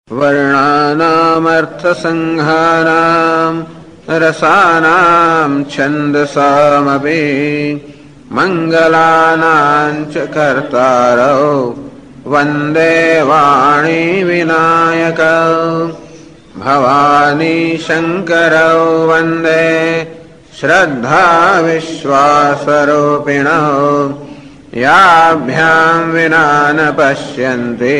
वर्णानामर्थसंहारां रसानां छन्दसामपि मङ्गलानां च कर्तारौ वन्दे वाणी विनायकौ भवानी शङ्करौ वन्दे श्रद्धा विश्वासरूपिणौ याभ्यां विना न पश्यन्ति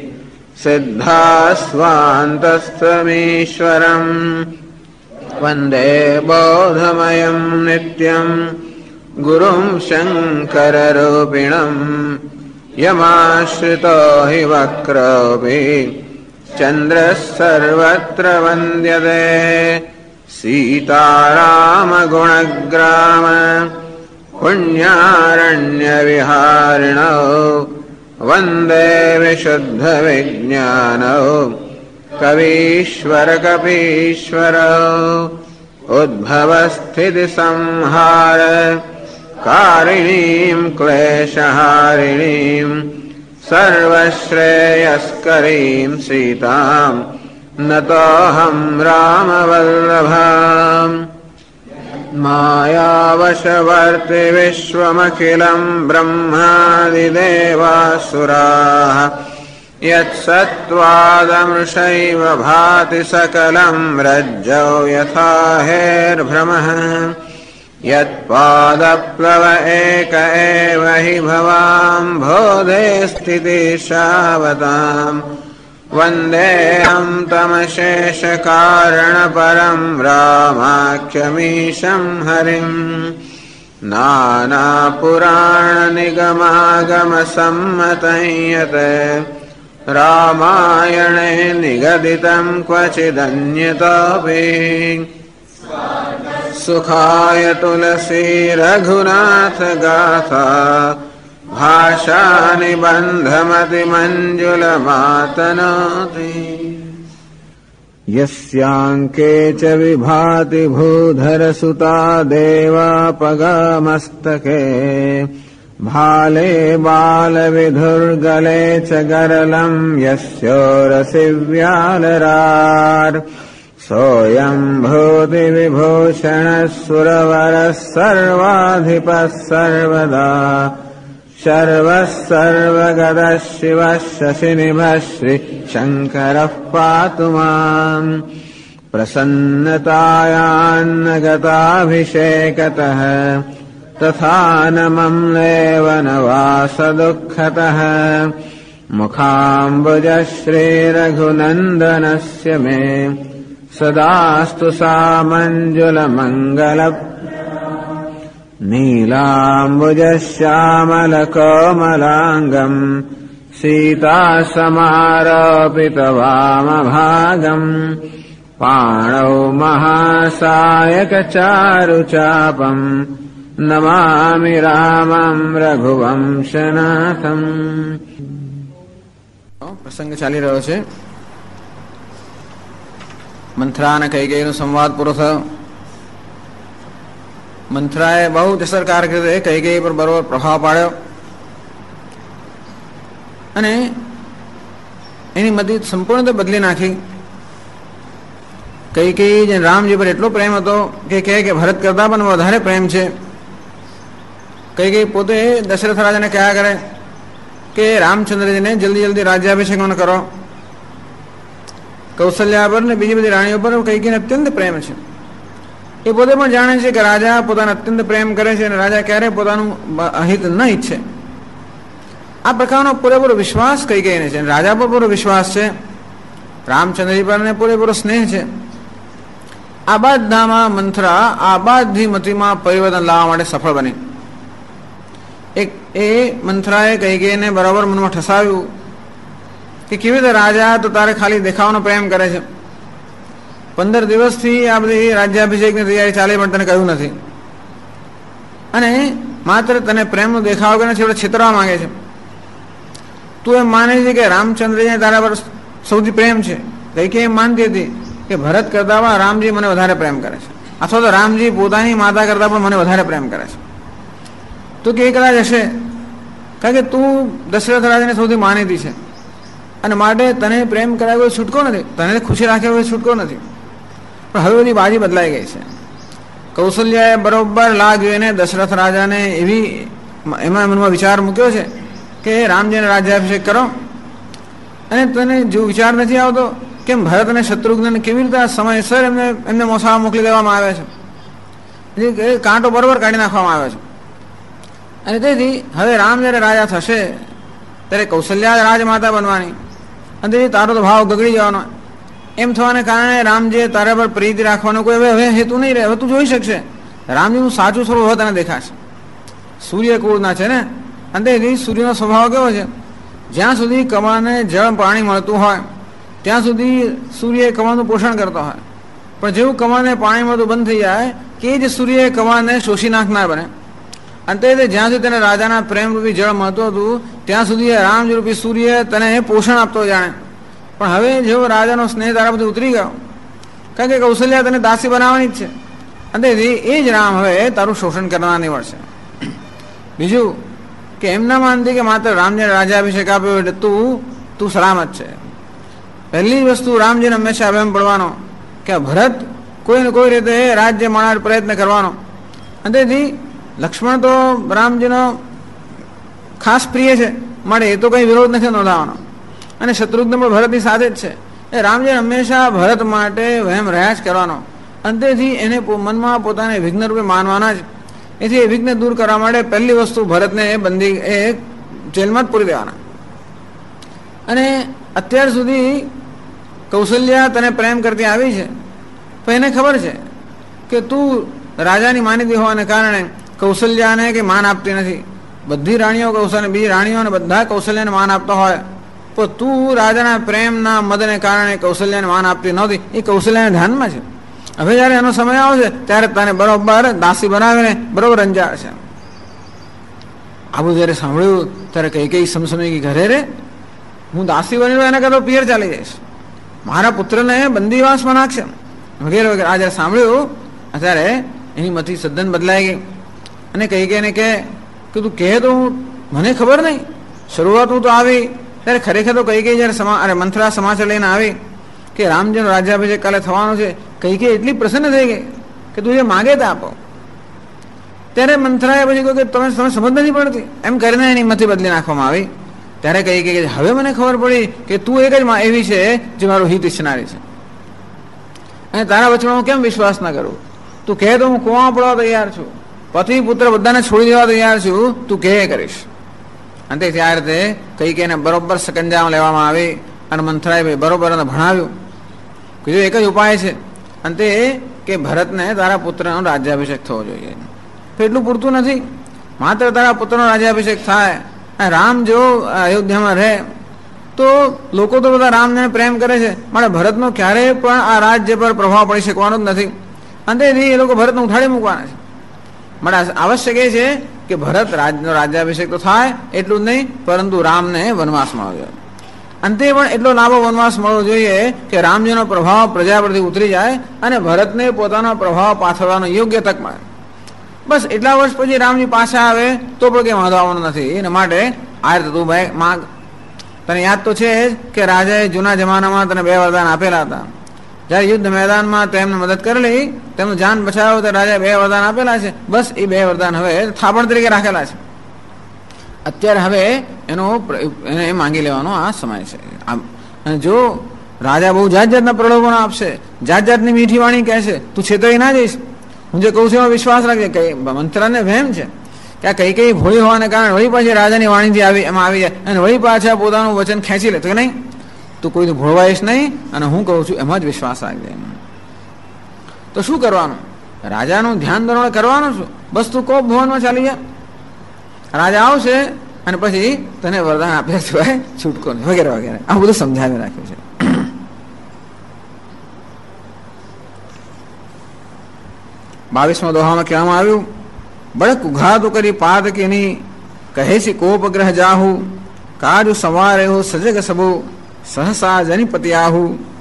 सिद्धास्वान्तस्तमीश्वरम् वन्दे बोधमयं नित्यं गुरुं शङ्कररूपिणम् यमाश्रितो हि वक्रोऽपि चन्द्रः सर्वत्र वन्द्यते सीतारामगुणग्राम पुण्यारण्यविहारिणौ वन्दे विशुद्धविज्ञानौ कवीश्वरकपीश्वरौ उद्भवस्थितिसंहार कारिणीं क्लेशहारिणीं सर्वश्रेयस्करीं सीतां नतोऽहं रामवल्लभाम् मायावशवर्ति विश्वमखिलं ब्रह्मादिदेवासुराः यत्सत्त्वादमृषैव भाति सकलं रज्जौ यथा हेर्भ्रमः यत्पादप्लव एक एव हि भवाम्भोधे स्थितिशावताम् वन्देऽहं तमशेषकारणपरं रामाख्यमीशं हरिं नानापुराणनिगमागमसम्मतं यत् रामायणे निगदितं क्वचिदन्यतोऽपि सुखाय तुलसी रघुनाथ गाथा भाषा निबन्धमतिमञ्जुलमातनोति यस्याङ्के च विभाति भूधरसुता देवापगामस्तके भाले बालविधुर्गले च गरलं यस्योरसि व्यालरार् सोऽयं भूतिविभूषणः सुरवरः सर्वाधिपः सर्वदा शर्वः सर्वगतः शिवः शशिनिभः श्रीशङ्करः पातु माम् प्रसन्नतायान्नगताभिषेकतः तथा न मम्लेव न वासदुःखतः मुखाम्बुजः श्रीरघुनन्दनस्य मे सदास्तु सामञ्जुलमङ्गल नीलाम्बुजश्यामलकोमलाङ्गम् सीतासमारोपितवामभागम् पाणौ महासायकचारुचापम् नमामि रामं रघुवंशनाथम्। પ્રસંગ ચાલી રહ્યો છે. મંથરા અને કૈકેયીનો સંવાદ પૂરો થયો. મંથરાએ બહુ જ અસરકારક રીતે કૈકેયી પર બરોબર પ્રભાવ પાડ્યો અને એની મતિ સંપૂર્ણ બદલી નાખી. કૈકેયી જે રામજી પર એટલો પ્રેમ હતો કે કહે કે ભરત કરતા પણ વધારે પ્રેમ છે. કૈકેયી પોતે દશરથ રાજાને કહ્યા કરે કે રામચંદ્રજીને જલ્દી જલ્દી રાજ્યાભિષેક કરો. કૌશલ્યા પર ને બીજી બધી રાણીઓ પર કૈકેયીને અત્યંત પ્રેમ છે. એ પોતે પણ જાણે છે કે રાજા પોતાને અત્યંત પ્રેમ કરે છે અને રાજા ક્યારેય પોતાનું અહિત ન ઈચ્છે. આ પ્રકારનો પૂરેપૂરો વિશ્વાસ કૈકેયીને છે. રાજા પર પૂરો વિશ્વાસ છે, રામચંદ્રજી પર પૂરેપૂરો સ્નેહ છે. આ બધામાં મંથરા આ બધી મતિમાં પરિવર્તન લાવવા માટે સફળ બની. એ મંથરાએ કૈકેયીને બરાબર મનમાં ઠસાવ્યું કે કેવી રીતે રાજા તો તારે ખાલી દેખાવાનો પ્રેમ કરે છે. 15 દિવસથી આ બધી રાજ્યાભિષેકની તૈયારી ચાલી પણ તને કહ્યું નથી અને માત્ર તને પ્રેમનો દેખાવ કરે છે, એટલે છેતરવા માંગે છે. તું એમ માને છે કે રામચંદ્રજીને તારા પર સૌથી પ્રેમ છે. કૈકેયી એમ માનતી હતી કે ભરત કરતા પણ રામજી મને વધારે પ્રેમ કરે છે, અથવા તો રામજી પોતાની માતા કરતા પણ મને વધારે પ્રેમ કરે છે. તો કે કદાચ હશે, કારણ કે તું દશરથ રાજાને સૌથી માનીતી છે અને માટે તને પ્રેમ કરાવ્યો હોય છૂટકો નથી, તને ખુશી રાખ્યો હોય છૂટકો નથી. પણ હવે બધી બાજી બદલાઈ ગઈ છે. કૌશલ્યાએ બરોબર લાગ જોઈને દશરથ રાજાને એમાં મનમાં વિચાર મૂક્યો છે કે રામજીને રાજ્યાભિષેક કરો, અને તને જો વિચાર નથી આવતો કેમ ભરત અને શત્રુઘ્નને કેવી રીતે સમયસર એમને મોસાળા મોકલી દેવામાં આવે છે, કાંટો બરોબર કાઢી નાખવામાં આવે છે. અને તેથી હવે રામ જ્યારે રાજા થશે ત્યારે કૌશલ્યા રાજમાતા બનવાની, અને તેથી તારો તો ભાવ ગગડી જવાનો. એમ થવાને કારણે રામજીએ તારા પર પ્રીતિ રાખવાનો કોઈ હવે હેતુ નહીં રહે. હવે તું જોઈ શકશે રામજીનું સાચું સ્વરૂપ હવે તને દેખાશે. સૂર્ય કુળના છે ને, અને તેથી સૂર્યનો સ્વભાવ કેવો છે, જ્યાં સુધી કમળને જળ પાણી મળતું હોય ત્યાં સુધી સૂર્ય કમળનું પોષણ કરતો હોય, પણ જેવું કમળને પાણી મળતું બંધ થઈ જાય કે જ સૂર્ય કમળને શોષી નાખનાર બને. અને તે જ્યાં સુધી તેને રાજાના પ્રેમરૂપી જળ મળતું હતું ત્યાં સુધી રામરૂપી સૂર્ય તને પોષણ આપતો જાણે. પણ હવે જેવો રાજાનો સ્નેહ તારા બધું ઉતરી ગયો, કારણ કે કૌશલ્યા તને દાસી બનાવવાની જ છે, અને તેથી એ જ રામ હવે તારું શોષણ કરવા નીવડશે. બીજું કે એમ ના માનતી કે માત્ર રામજીને રાજ્યાભિષેક આપ્યો એટલે તું સલામત છે. પહેલી વસ્તુ રામજીને હંમેશા એમ પડવાનો કે ભરત કોઈને કોઈ રીતે રાજ્ય માણવાનો પ્રયત્ન કરવાનો. અને તેથી લક્ષ્મણ તો રામજીનો ખાસ પ્રિય છે, માટે એ તો કંઈ વિરોધ નથી નોંધાવાનો, અને શત્રુઘ્ન પણ ભરતની સાથે જ છે. એ રામજીને હંમેશા ભરત માટે વહેમ રહ્યા જ કરવાનો, અને તેથી એને મનમાં પોતાને વિઘ્નરૂપે માનવાના જ. એથી એ વિઘ્ન દૂર કરવા માટે પહેલી વસ્તુ ભરતને જેલમાં જ પૂરી દેવાના. અને અત્યાર સુધી કૌશલ્યા તને પ્રેમ કરતી આવી છે, પણ એને ખબર છે કે તું રાજાની માનીતી હોવાને કારણે કૌશલ્યાને કે માન આપતી નથી. બધી રાણીઓ બીજી રાણીઓને બધા કૌશલ્યાને માન આપતા હોય, પણ તું રાજાના પ્રેમના મદને કારણે કૌશલ્યાને માન આપતી નહોતી. એ કૌશલ્યાના ધ્યાનમાં છે. હવે જ્યારે એનો સમય આવશે ત્યારે તને બરોબર દાસી બનાવીને બરોબર અંજાડશે. આવું જ્યારે સાંભળ્યું ત્યારે કઈ સમસમી ઘરે રે હું દાસી બની એના કરતો પિયર ચાલી જઈશ, મારા પુત્રને બંદીવાસમાં નાખશે વગેરે વગેરે. આ જ્યારે સાંભળ્યું ત્યારે એની મથી સદ્દન બદલાઈ ગઈ, અને કહીને કે તું કહે તો મને ખબર નહીં. શરૂઆત હું તો આવી ત્યારે ખરેખર તો કઈ જ્યારે મંથરા સમાચાર લઈને આવી કે રામજીનો રાજ્યાભિષેક કાલે થવાનો છે, કઈ એટલી પ્રસન્ન થઈ ગઈ કે તું જે માગે તે આપો. ત્યારે મંથરાએ પછી કહ્યું કે તમે સમજ નથી પડતી, એમ કરીને એની મથી બદલી નાખવામાં આવી. ત્યારે કહી કે હવે મને ખબર પડી કે તું એક જ એવી છે જે મારું હિત ઈચ્છનારી છે, અને તારા વચમાં હું કેમ વિશ્વાસ ના કરું. તું કહે તો હું કુવા પડવા તૈયાર છું, પતિ પુત્ર બધાને છોડી દેવા તૈયાર છું, તું કહે કરીશ. અને તેથી આ રીતે કઈ એને બરોબર સકંજામાં લેવામાં આવી, અને મંથરાએ બરોબર એને ભણાવ્યું. કીધું એક જ ઉપાય છે, અને તે કે ભરતને તારા પુત્રનો રાજ્યાભિષેક થવો જોઈએ. તો એટલું પૂરતું નથી, માત્ર તારા પુત્રનો રાજ્યાભિષેક થાય અને રામ જો અયોધ્યામાં રહે તો લોકો તો બધા રામને પ્રેમ કરે છે, માટે ભરતનો ક્યારેય પણ આ રાજ્ય પર પ્રભાવ પડી શકવાનો જ નથી. અને તેથી એ લોકો ભરતને ઉઠાડી મૂકવાના છે. માટે આવશ્યક એ છે કે ભરત રાજ્યાભિષેક તો થાય એટલું જ નહીં, પરંતુ રામને વનવાસ મળવો જોઈએ. અંતે પણ એટલો લાંબો વનવાસ મળવો જોઈએ કે રામજીનો પ્રભાવ પ્રજા પરથી ઉતરી જાય અને ભરતને પોતાનો પ્રભાવ પાથરવાનો યોગ્ય તક મળે. બસ એટલા વર્ષ પછી રામજી પાછા આવે તો પણ કંઈ વાંધો આવવાનો નથી. એના માટે આ રીતે તું ભાઈ માગ. તને યાદ તો છે જ કે રાજાએ જૂના જમાનામાં તને 2 વરદાન આપેલા હતા. જ્યારે યુદ્ધ મેદાનમાં તેમને મદદ કરેલી, તેમનું જાન બચાવ્યો તો રાજાએ 2 વરદાન આપેલા છે. બસ એ 2 વરદાન હવે થાપણ તરીકે રાખેલા છે. અત્યારે હવે એને માંગી લેવાનો આ સમય છે. અને જો રાજા બહુ જાત જાતના પ્રલોભનો આપશે, જાત જાતની મીઠી વાણી કહેશે, તું છેતરી ના જઈશ. હું જે કહું છું એમાં વિશ્વાસ રાખજે. કઈ મંત્રાને વહેમ છે કે આ કઈ ભોળી હોવાને કારણે વળી પાછી રાજાની વાણીથી એમાં આવી જાય અને વળી પાછા પોતાનું વચન ખેંચી લે. તો કે નહીં, તું કોઈ ભોળવાઈશ નહીં, અને હું કહું છું એમાં જ વિશ્વાસ રાખજે. તો શું કરવાનું? રાજાનું ધ્યાન ધોરણ કરવાનું છું. બસ તું કોપ ભવનમાં ચાલી જા, રાજા આવશે અને પછી તને વરદાન આપ્યા સિવાય છૂટકો નહીં, વગેરે વગેરે. આ બધું સમજાવી રાખ્યું છે. 22મા દોહામાં કહેવામાં આવ્યું, બળક ઉઘાતો કરી પાદ કેની કહે છે કોપ ગ્રહ જાહુ કાજુ સવારે હો સજગ સબો સહસા જનિપતિ આહુ.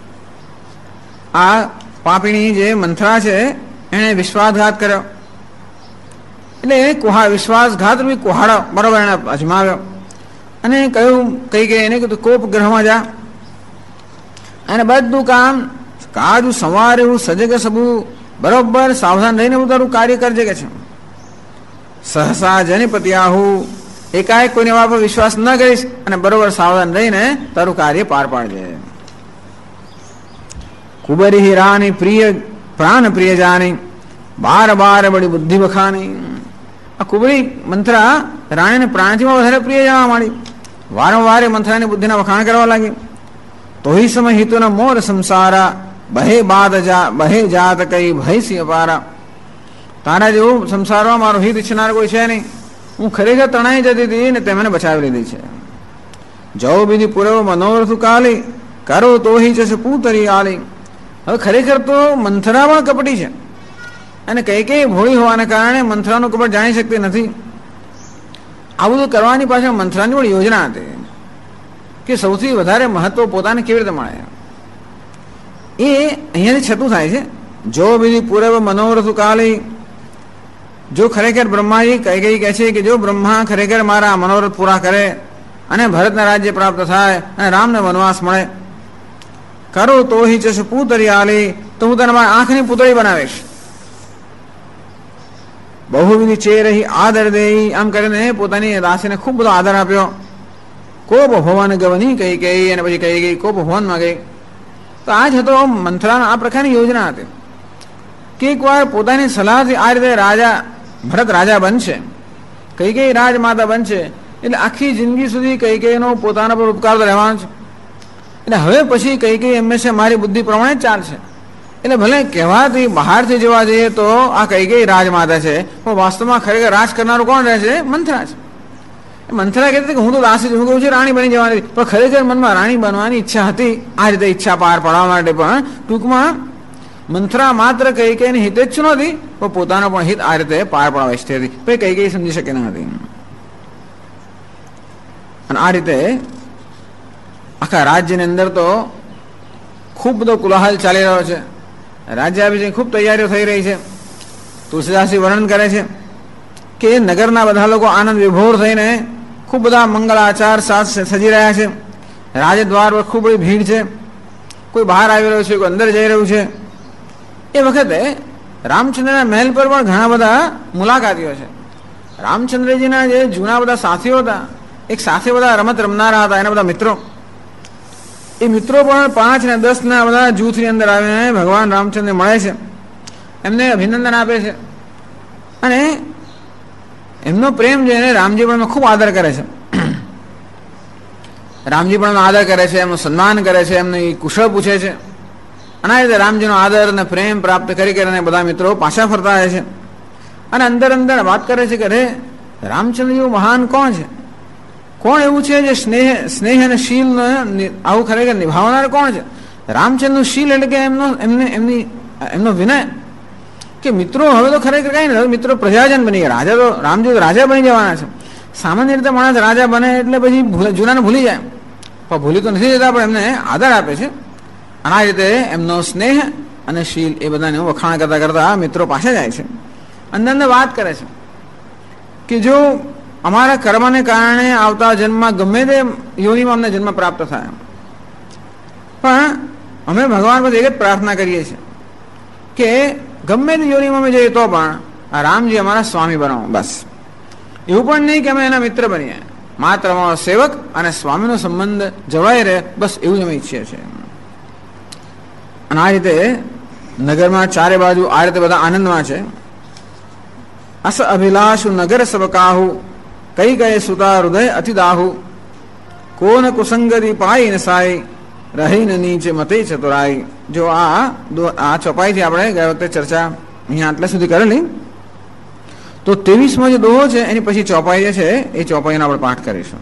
આ પાપીણી જે મંથરા છે એને વિશ્વાસઘાત કર્યો, એટલે વિશ્વાસઘાત કુહાડો બરોબર એને અજમાવ્યો, અને કહ્યું કઈ ગઈ એને કીધું કોપ ગ્રહમાં જા અને બધું કામ કાજુ સવારે સજગ સબુ બરોબર સાવધાન રહીને તારું કાર્ય કરજે કે છે. સહસા જનિપત્યાહુ એકાએક કોઈને એવા પર વિશ્વાસ ન કરીશ અને બરોબર સાવધાન રહીને તારું કાર્ય પાર પાડજે. કુબરી રાની પ્રિય પ્રાણ પ્રિય જાની બાર બાર બડી બુદ્ધિ વખાની. આ કુબરી મંથરા રાણીને પ્રાણથીમાં વધારે પ્રિય જવા માંડી. વારંવાર મંથરાની બુદ્ધિના વખાણ કરવા લાગી. તો હિ સમય હિતુના મોર સંસારા બહે બાદ બહે જાત કઈ ભય સિંહ પારા. તારા જેવું સંસારમાં મારો હિત ઈચ્છનાર કોઈ છે નહીં. હું ખરેખર તણાઈ જતી હતી ને તે મને બચાવી લીધી છે. જવ બીજી પૂરવ મનોરથ કાલી કરો તો હિ જશે પૂતરી આલી. હવે ખરેખર તો મંથરા પણ કપટી છે અને કઈ કઈ ભોળી હોવાને કારણે મંથરાનું કપટ જાણી શકતી નથી. આ બધું કરવાની પાછળ મંથરાની પણ યોજના હતી કે સૌથી વધારે મહત્વ પોતાને કેવી રીતે મળે. એ અહીંયાથી છતું થાય છે. જો બીજી પૂરવ મનોરથ કાલી. જો ખરેખર બ્રહ્માજી કઈ કઈ કહે છે કે જો બ્રહ્મા ખરેખર મારા મનોરથ પૂરા કરે અને ભરતને રાજ્ય પ્રાપ્ત થાય અને રામને વનવાસ મળે, કરો તો હિ ચશ પૂતરી આલી, તો હું તને મારા આંખની પૂતળી બનાવીશ. બહુવિધ ચેરહી આદર દેહી. આમ કરીને પોતાની દાસીને ખૂબ બધો આદર આપ્યો. કોપ ભવન ગવની કઈ કઈ અને પછી કઈ ગઈ કોપ ભવનમાં ગઈ. તો આ જ હતો મંથરાના આ પ્રકારની યોજના હતી કે એકવાર પોતાની સલાહથી આ રીતે રાજા ભરત રાજા બનશે, કઈ કઈ રાજમાતા બનશે, એટલે આખી જિંદગી સુધી કઈ કઈનો પોતાના પર ઉપકાર રહેવાનો છે. એટલે હવે પછી કઈ કઈ હંમેશા મારી બુદ્ધિ પ્રમાણે જ ચાલશે. એટલે ભલે કહેવાથી બહારથી જોવા જઈએ તો આ કઈ કઈ રાજમાતા છે, પણ વાસ્તવમાં ખરેખર રાજ કરનારું કોણ રહે છે? મંથરા છે. મંથરા કહેતી કે હું તો દાસી છું, હું કહું છું રાણી બની જવાની, પણ ખરેખર મનમાં રાણી બનવાની ઈચ્છા હતી. આ રીતે ઈચ્છા પાર પાડવા માટે પણ ટૂંકમાં મંથરા માત્ર કઈ કઈ હિત જ નહોતી, પણ પોતાનો પણ હિત આ રીતે પાર પાડવા ઈચ્છતી હતી. પણ કઈ કઈ સમજી શકે ન હતી. અને આ રીતે આખા રાજ્યની અંદર તો ખૂબ બધો કોલાહલ ચાલી રહ્યો છે. રાજ્યાભિષેક ખૂબ તૈયારીઓ થઈ રહી છે. તુલસીદાસજી વર્ણન કરે છે કે નગરના બધા લોકો આનંદ વિભોર થઈને ખૂબ બધા મંગળ આચાર સાથ સજી રહ્યા છે. રાજદ્વાર પર ખૂબ બધી ભીડ છે. કોઈ બહાર આવી રહ્યું છે, કોઈ અંદર જઈ રહ્યું છે. એ વખતે રામચંદ્રના મહેલ પર પણ ઘણા બધા મુલાકાતીઓ છે. રામચંદ્રજીના જે જૂના બધા સાથીઓ હતા, એક સાથે બધા રમત રમનારા હતા, એના બધા મિત્રો, એ મિત્રો પણ 5 ને 10 ના બધા જૂથની અંદર આવીને ભગવાન રામચંદ્ર મળે છે, એમને અભિનંદન આપે છે અને એમનો પ્રેમ જોઈને રામજી પણ ખૂબ આદર કરે છે. રામજી પણ આદર કરે છે, એમનું સન્માન કરે છે, એમને કુશળ પૂછે છે. અને આ રીતે રામજીનો આદર અને પ્રેમ પ્રાપ્ત કરી કરીને બધા મિત્રો પાછા ફરતા રહે છે અને અંદર અંદર વાત કરે છે કે અરે રામચંદ્ર જેવું મહાન કોણ છે? કોણ એવું છે જે સ્નેહ અને શીલ આવું ખરેખર નિભાવનાર કોણ છે? રામચંદ્રનું શીલ એટલે કે એમનો વિનય, કે મિત્રો હવે તો ખરેખર કઈ નહીં, મિત્રો પ્રજાજન બની ગયા. રાજા તો રામજી તો રાજા બની જવાના છે. સામાન્ય રીતે માણસ રાજા બને એટલે પછી જૂનાને ભૂલી જાય, પણ ભૂલી તો નથી જતા, પણ એમને આદર આપે છે. અને આ રીતે એમનો સ્નેહ અને શીલ એ બધાને વખાણ કરતા કરતા મિત્રો પાસે જાય છે. અંદર અંદર વાત કરે છે કે જો અમારા કર્મને કારણે આવતા જન્મમાં ગમે તે યોનિમાં અમને જન્મ પ્રાપ્ત થાય, પણ અમે ભગવાન પાસે એક જ પ્રાર્થના કરીએ છીએ કે ગમે તે યોનિમાં અમે જઈએ તો પણ આ રામજી અમારા સ્વામી બનાવો. બસ એવું પણ નહીં કે અમે એના મિત્ર બનીએ, માત્ર અમારો સેવક અને સ્વામીનો સંબંધ જળવાઈ રહે, બસ એવું જ અમે ઈચ્છીએ છીએ. અને આ રીતે નગરમાં ચારે બાજુ આ રીતે બધા આનંદમાં છે. અસ અભિલાષુ નગર સબકાહુ કઈ ગયે સુતા હૃદય અતિદાહુ કોન કુસંગરી પાઈ ન સાઈ રહી ન નીચે મતે ચતુરાઈ. જો આ ચોપાઈથી આપણે ગયા વખતે ચર્ચા અહીંયા આટલા સુધી કરેલી, તો 23મો જે દોહો છે એની પછી ચોપાઈ જે છે એ ચોપાઈનો આપણે પાઠ કરીશું.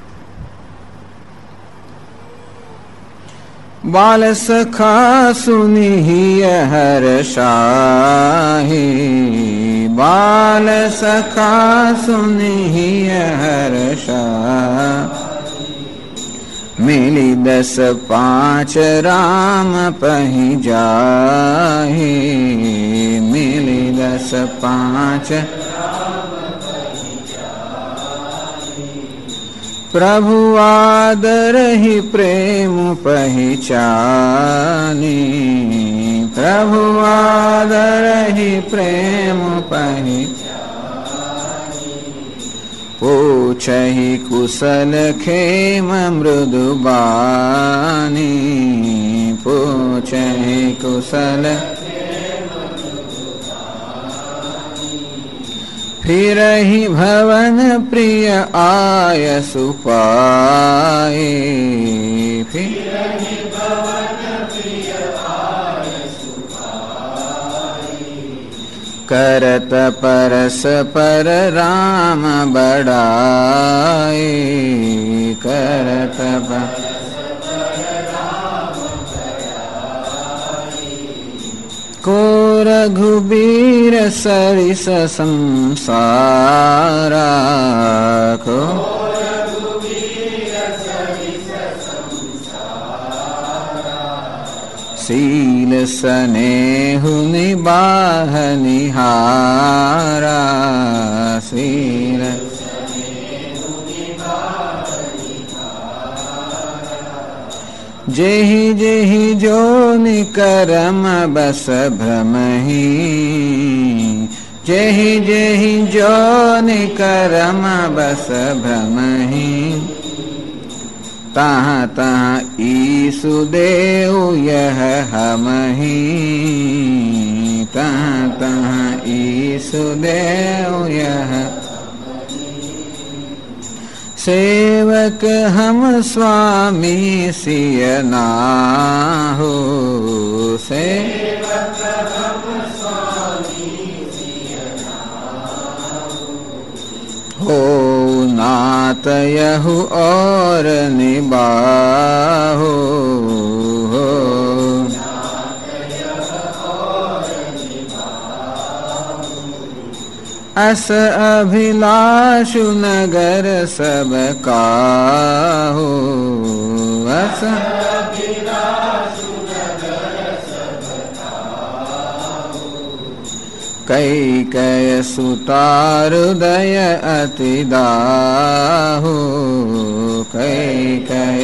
બાલ સખા સુનિહિય હર્ષાહી, બાલ સખા સુનિહિય હર્ષા, મિલી 10-5 રામ પહી જાહી, મિલી 10-5 प्रभु आदर ही प्रेम पहचानी, प्रभु आदर ही प्रेम पहचानी, पूछहि कुशल खेम मृदुबानी, पूछहि कुशल फिर ही भवन प्रिय आय सुपाए, फिर ही भवन प्रिय आय सुपाए, करत परस पर राम बड़ाए, करत परस को रघुबीर सरिस संसारा, को रघुबीर सरिस संसारा, सील स्नेहु निबाह निहारा, सील जेहि जेहि जो निकरम बस भ्रमहि, जेहि जेहि जो निकरम बस भ्रमहि, तहाँ तहाँ ईसु देव यह हमहि, तहाँ तहाँ ईसु देव यह सेवक हम स्वामी सिय नाहु, सेवक हम स्वामी सिय नाहु, हो नात यहु और निबाहु, हो अस अभिलाषु नगर सब काहू, अस अभिलाषु नगर सब काहू, कैकेय सुतार हृदय अति दाहु, कैकेय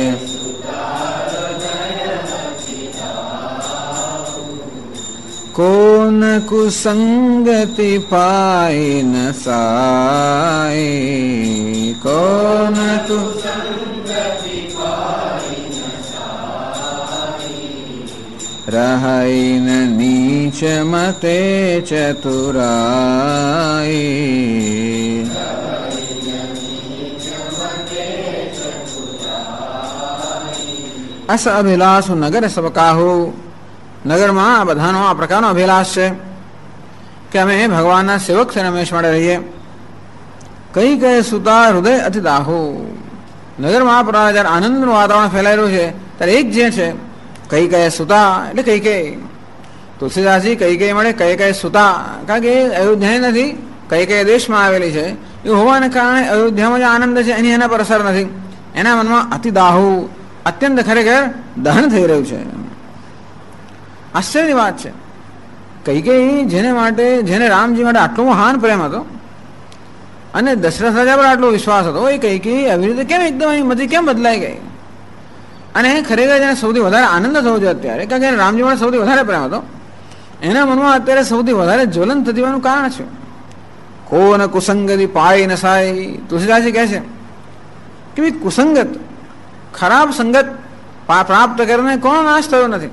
कौन कुसंगति पाए न साए, कौन कुसंगति पाए न साए, रहै न नीच मते चतुराए, अस अभिलाष नगर सब काहू, નગરમાં આ બધાનો આ પ્રકારનો અભિલાષ છે કે અમે ભગવાનના સેવક થઈને હંમેશ માટે રહીએ. કઈ કહે સુતા હૃદય અતિ દાહુ, નગરમાં આ પ્રકાર જ્યારે આનંદનું વાતાવરણ ફેલાયેલું છે ત્યારે એક જે છે કઈ કહે સુતા એટલે કઈ કઈ તુલસીદાસજી કઈ કઈ મળે કઈ કઈ સુતા, કારણ કે એ અયોધ્યાની નથી, કઈ કઈ દેશમાં આવેલી છે એ હોવાને કારણે અયોધ્યામાં જે આનંદ છે એની એના પર અસર નથી, એના મનમાં અતિ દાહુ અત્યંત ખરેખર દહન થઈ રહ્યું છે. આશ્ચર્યની વાત છે કૈકેયી જેને માટે જેને રામજી માટે આટલો મહાન પ્રેમ હતો અને દશરથ રાજા પર આટલો વિશ્વાસ હતો, એ કૈકેયી આવી રીતે કેમ એકદમ એની મતિ કેમ બદલાઈ ગઈ? અને ખરેખર જેને સૌથી વધારે આનંદ થવો જોઈએ અત્યારે, કારણ કે રામજી માટે સૌથી વધારે પ્રેમ હતો, એના મનમાં અત્યારે સૌથી વધારે જ્વલન થતી હોવાનું કારણ છે. કોન કુસંગતિ પાય નસાય, તુલસીદાસજી કહે છે કે ભાઈ કુસંગત ખરાબ સંગત પ્રાપ્ત કરીને કોનો નાશ થયો નથી.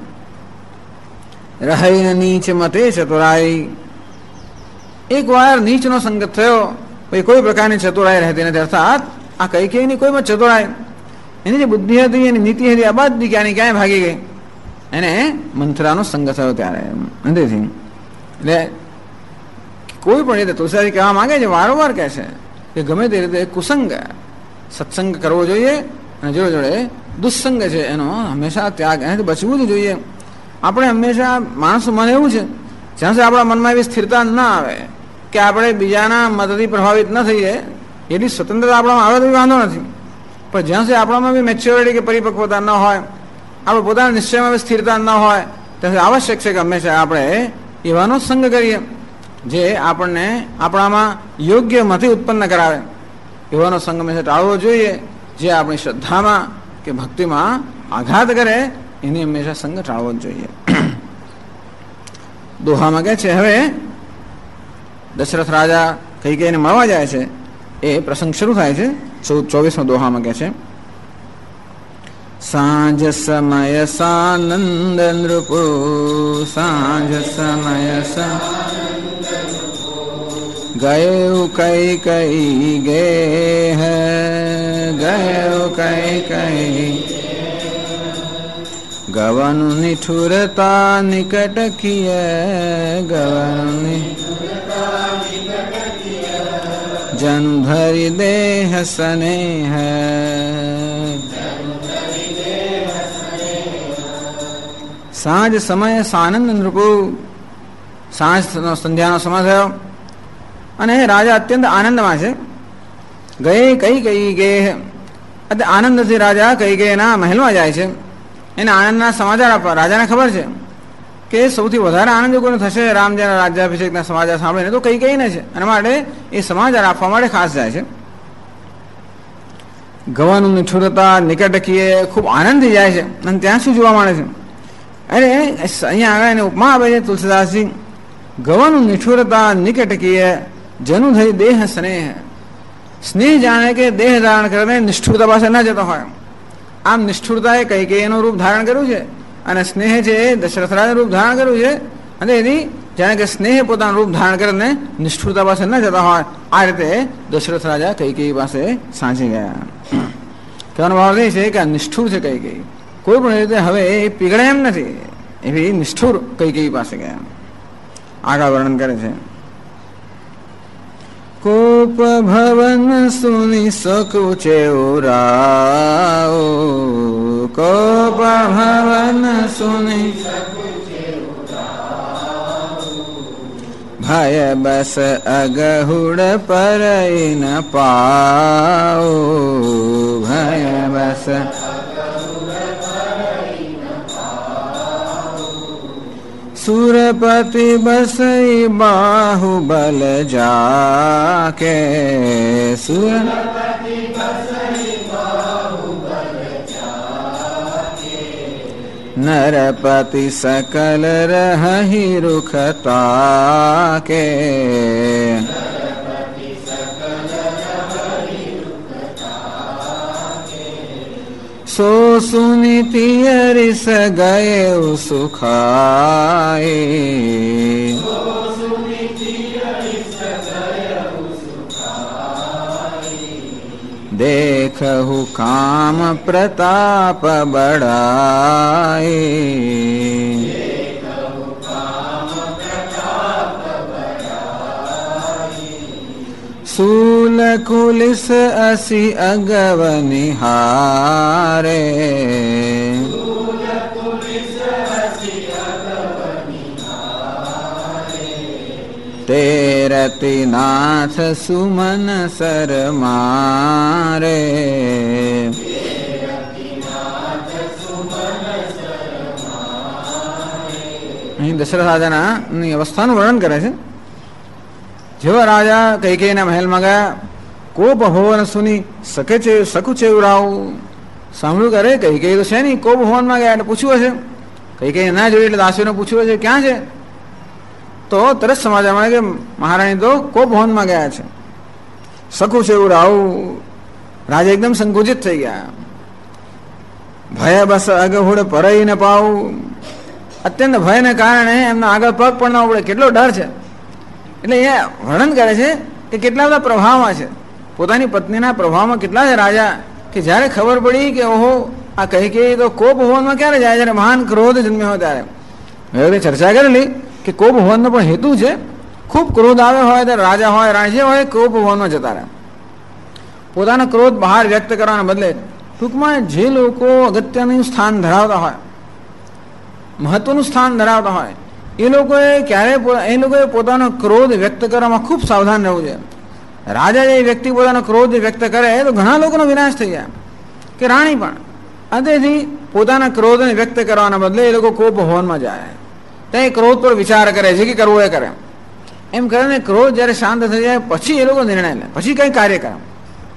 રહી નીચ મતે ચતુરાઈ, એક વાર નીચનો સંગત થયો પછી કોઈ પ્રકારની ચતુરાઈ રહેતી નથી, અર્થાત આ કૈકેયીની કોઈમાં ચતુરાઈ, એની જે બુદ્ધિ હતી એની નીતિ હતી આ બધી ક્યાંની ક્યાંય ભાગી ગઈ, એને મંથરાનો સંગ થયો ત્યારે અંધેથી. એટલે કોઈ પણ રીતે તુલસીદાસજી કહેવા માંગે છે, વારંવાર કહે છે કે ગમે તે રીતે કુસંગ સત્સંગ કરવો જોઈએ અને જોડે જોડે દુસ્સંગ છે એનો હંમેશા ત્યાગ, એનાથી બચવું જ જોઈએ. આપણે હંમેશા માણસ મન એવું છે જ્યાં સુધી આપણા મનમાં એવી સ્થિરતા ના આવે કે આપણે બીજાના મતથી પ્રભાવિત ન થઈએ, એટલી સ્વતંત્રતા આપણામાં આવે તો વાંધો નથી, પણ જ્યાં સુધી આપણામાં બી મેચ્યોરિટી કે પરિપક્વતા ન હોય, આપણે પોતાના નિશ્ચયમાં બી સ્થિરતા ન હોય, ત્યાં આવશ્યક છે કે હંમેશા આપણે એવાનો સંગ કરીએ જે આપણને આપણામાં યોગ્ય મથી ઉત્પન્ન કરાવે. એવાનો સંગ હંમેશા ટાળવો જોઈએ. જે આપણી શ્રદ્ધામાં કે ભક્તિમાં આઘાત કરે એની હંમેશા સંગ ટાળવો જ જોઈએ. દોહામાં કહે છે, હવે દશરથ રાજા કૈકેયીને મળવા જાય છે એ પ્રસંગ શરૂ થાય છે. 24મો દોહામાં કહે છે, સાંજ સમય સાનંદ નૃપો, સાંજ સમય ગયો કૈકેયી ગે હે, ગયો કૈકેયી ગવન નિઠુરતા નિકટ કિય, ગવન જનુ ધરી દેહ સ્નેહ. સાંજ સમય સાનંદ નૃપુ, સાંજ સંધ્યાનો સમય થયો અને રાજા અત્યંત આનંદમાં છે. ગયે કૈકેયી ગે, આનંદથી રાજા કૈકેયીના મહેલમાં જાય છે. એને આનંદના સમાચાર આપવા. રાજાને ખબર છે કે સૌથી વધારે આનંદ કોને થશે રામજીના રાજ્યાભિષેકના સમાચાર સાંભળીને તો કૈકેયીને છે, અને માટે એ સમાચાર આપવા માટે ખાસ જાય છે. ગવાનું નિઠુરતા નિકટ કીએ, ખૂબ આનંદથી જાય છે. અને ત્યાં શું જોવા મળે છે? અરે અહીંયા આગળ એને ઉપમા આપે છે તુલસીદાસજી, ગવાનું નિઠુરતા નિકટ કીએ જનુ થઈ દેહ સ્નેહ. સ્નેહ જાણે કે દેહ ધારણ કરીને નિષ્ઠુરતા પાસે ન જતો હોય. આમ નિષ્ઠુરતાએ કૈકેયીનું રૂપ ધારણ કર્યું છે અને સ્નેહ છે એ દશરથ રાજાનું રૂપ ધારણ કર્યું છે. અને એની જાણે કે સ્નેહ પોતાનું રૂપ ધારણ કરીને નિષ્ઠુરતા પાસે ન જતા હોય, આ રીતે દશરથ રાજા કૈકેયી પાસે સાંચી ગયા. કહેવાનો ભાવ એ છે કે આ નિષ્ઠુર છે કૈકેયી, કોઈ પણ રીતે હવે એ પીગળે એમ નથી, એવી નિષ્ઠુર કૈકેયી પાસે ગયા. આગળ વર્ણન કરે છે, કોપ ભવન સુની સકુચે ઉરાઓ, કોપ ભવન સુની ભય બસ અગહુડ પરઈ ન પાઓ, ભય બસ સુરપતિ બસઈ બાહુબલ જાકે, સુરપતિ બસઈ બાહુબલ જાકે નરપતિ સકલ રહી રૂખ તાકે, સો સુનિતિ હરિસ ગયે સુખાય, દેખહુ કામ પ્રતાપ બડાય, સૂલ કુલિસ અસી અગવ નિહારે, તેરતિ નાથ સુમન સર મારે, અહીં દશરથ રાજાની અવસ્થાનું વર્ણન કરે છે. જેવા રાજા કૈકેયીના મહેલમાં ગયા, કોપ ભવન સુની સકે છે શકું છે રાવ. સાંભળ્યું કરે કૈકેયી તો છે નહીં, કોપ ભવનમાં ગયા એટલે પૂછ્યું હશે. કૈકેયી ના જોયું એટલે દાસીઓને પૂછ્યું હશે ક્યાં છે, તો તરત સમાચાર મળે કે મહારાણી તો કોપ ભવનમાં ગયા છે. શકું છે એવું રાવ. રાજા એકદમ સંકુચિત થઈ ગયા. ભય બસ અગહુડ પરઈ ન પાવ. અત્યંત ભયને કારણે એમના આગળ પગ પણ ન ઉપડે, કેટલો ડર છે. એટલે એ વર્ણન કરે છે કે કેટલા બધા પ્રભાવમાં છે, પોતાની પત્નીના પ્રભાવમાં કેટલા છે રાજા, કે જ્યારે ખબર પડી કે ઓહો આ કૈકેયી તો કોપ ભવનમાં ક્યારે જાય, જ્યારે મહાન ક્રોધ જન્મ્યો હોય ત્યારે. હવે ચર્ચા કરેલી કે કોપ ભવનનો પણ હેતુ છે, ખૂબ ક્રોધ આવ્યો હોય ત્યારે રાજા હોય રાણી જે હોય કોપ ભવનમાં જતા રહે. પોતાનો ક્રોધ બહાર વ્યક્ત કરવાના બદલે ટૂંકમાં જે લોકો અગત્યનું સ્થાન ધરાવતા હોય, મહત્વનું સ્થાન ધરાવતા હોય, એ લોકોએ પોતાનો ક્રોધ વ્યક્ત કરવામાં ખૂબ સાવધાન રહેવું છે. રાજા જે વ્યક્તિ પોતાનો ક્રોધ વ્યક્ત કરે તો ઘણા લોકોનો વિનાશ થઈ જાય, કે રાણી પણ. તેથી પોતાના ક્રોધને વ્યક્ત કરવાના બદલે એ લોકો કોપ ભવનમાં જાય, ત્યાં ક્રોધ પર વિચાર કરે છે કે કરવો એ કરે. એમ કરીને ક્રોધ જ્યારે શાંત થઈ જાય પછી એ લોકો નિર્ણય લે, પછી કંઈ કાર્ય કરે.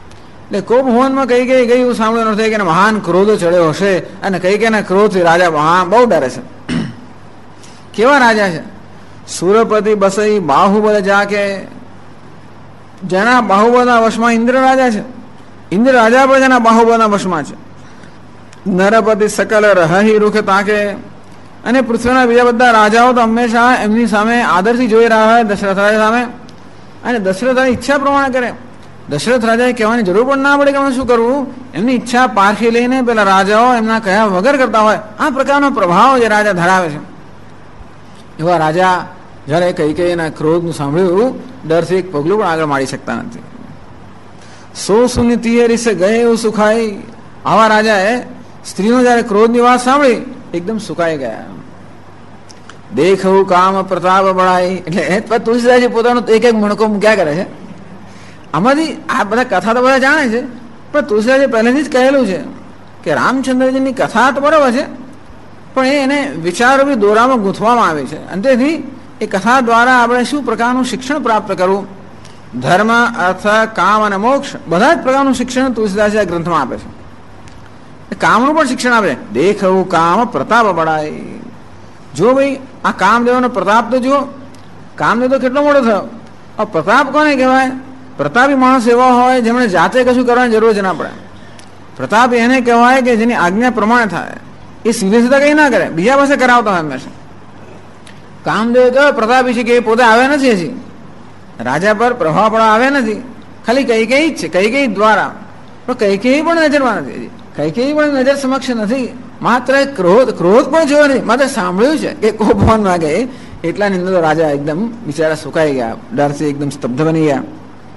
એટલે કોપ ભવનમાં કઈ ગઈ એવું સાંભળ્યું નથી કે મહાન ક્રોધ ચડ્યો હશે અને કઈ કે ક્રોધથી રાજા બહુ ડરે છે. કેવા રાજા છે? સુરપતિ બસઈ બાહુબલ જાકે, જેના બાહુબલના વશમાં ઇન્દ્ર રાજા છે. ઇન્દ્ર રાજા પણ જેના બાહુબલના વશમાં છે. નરપતિ સકલ રહી રૂખ તાકે, અને પૃથ્વીના બીજા બધા રાજાઓ તો હંમેશા એમની સામે આદરથી જોઈ રહ્યા હોય દશરથ રાજા સામે, અને દશરથ રાજા ઈચ્છા પ્રમાણે કરે. દશરથ રાજાએ કહેવાની જરૂર પણ ના પડે કે અમે શું કરવું, એમની ઈચ્છા પારખી લઈને પેલા રાજાઓ એમના કયા વગર કરતા હોય. આ પ્રકારનો પ્રભાવ જે રાજા ધરાવે છે. એવા રાજા જ્યારે કૈકેયીના ક્રોધનું સાંભળ્યું, ડરથી એક પગલું પણ આગળ માંડી શકતા નથી. સો સુની તિયરી સે ગયે એવું સુખાઈ. આવા રાજાએ સ્ત્રીનો જયારે ક્રોધની વાત સાંભળી એકદમ સુકાઈ ગયા. દેખવું કામ પ્રતાપ બળાઈ, એટલે તુલસીદાસજી પોતાનું એક એક મણકો મૂક્યા કરે છે. આમાંથી આ બધા કથા તો બધા જાણે છે, પણ તુલસીદાસજી પહેલેથી જ કહેલું છે કે રામચંદ્રજીની કથા તો બરાબર છે, પણ એને વિચારો બી દોરામાં ગૂંથવામાં આવે છે. અને તેથી એ કથા દ્વારા આપણે શું પ્રકારનું શિક્ષણ પ્રાપ્ત કરવું, ધર્મ, અર્થ, કામ અને મોક્ષ બધા જ પ્રકારનું શિક્ષણ તુલસીદાસજી આ ગ્રંથમાં આપે છે. કામનું પણ શિક્ષણ આપે. દેખવું કામ પ્રતાપ બળાય. જો ભાઈ આ કામદેવનો પ્રતાપ તો જુઓ, કામદેવ તો કેટલો મોટો થયો. આ પ્રતાપ કોને કહેવાય? પ્રતાપી માણસ એવો હોય જેમણે જાતે કશું કરવાની જરૂર જ ના પડે. પ્રતાપ એને કહેવાય કે જેની આજ્ઞા પ્રમાણે થાય. એ સીધે સીધા કંઈ ના કરે, બીજા પાસે કરાવતા હોય હંમેશા. કામદેવ કયો પ્રતાપી છે કે એ પોતે આવે નથી, હજી રાજા પર પ્રભાવ પડવા આવે નથી, ખાલી કૈકેયી જ છે, કૈકેયી દ્વારા. પણ કૈકેયી પણ નજરમાં નથી, હજી કૈકેયી પણ નજર સમક્ષ નથી. માત્ર ક્રોધ પણ જોયો નથી, માત્ર સાંભળ્યું છે કે કોપ ભવનમાં ગઈ. એટલાની અંદર રાજા એકદમ બિચારા સુકાઈ ગયા, ડરથી એકદમ સ્તબ્ધ બની ગયા.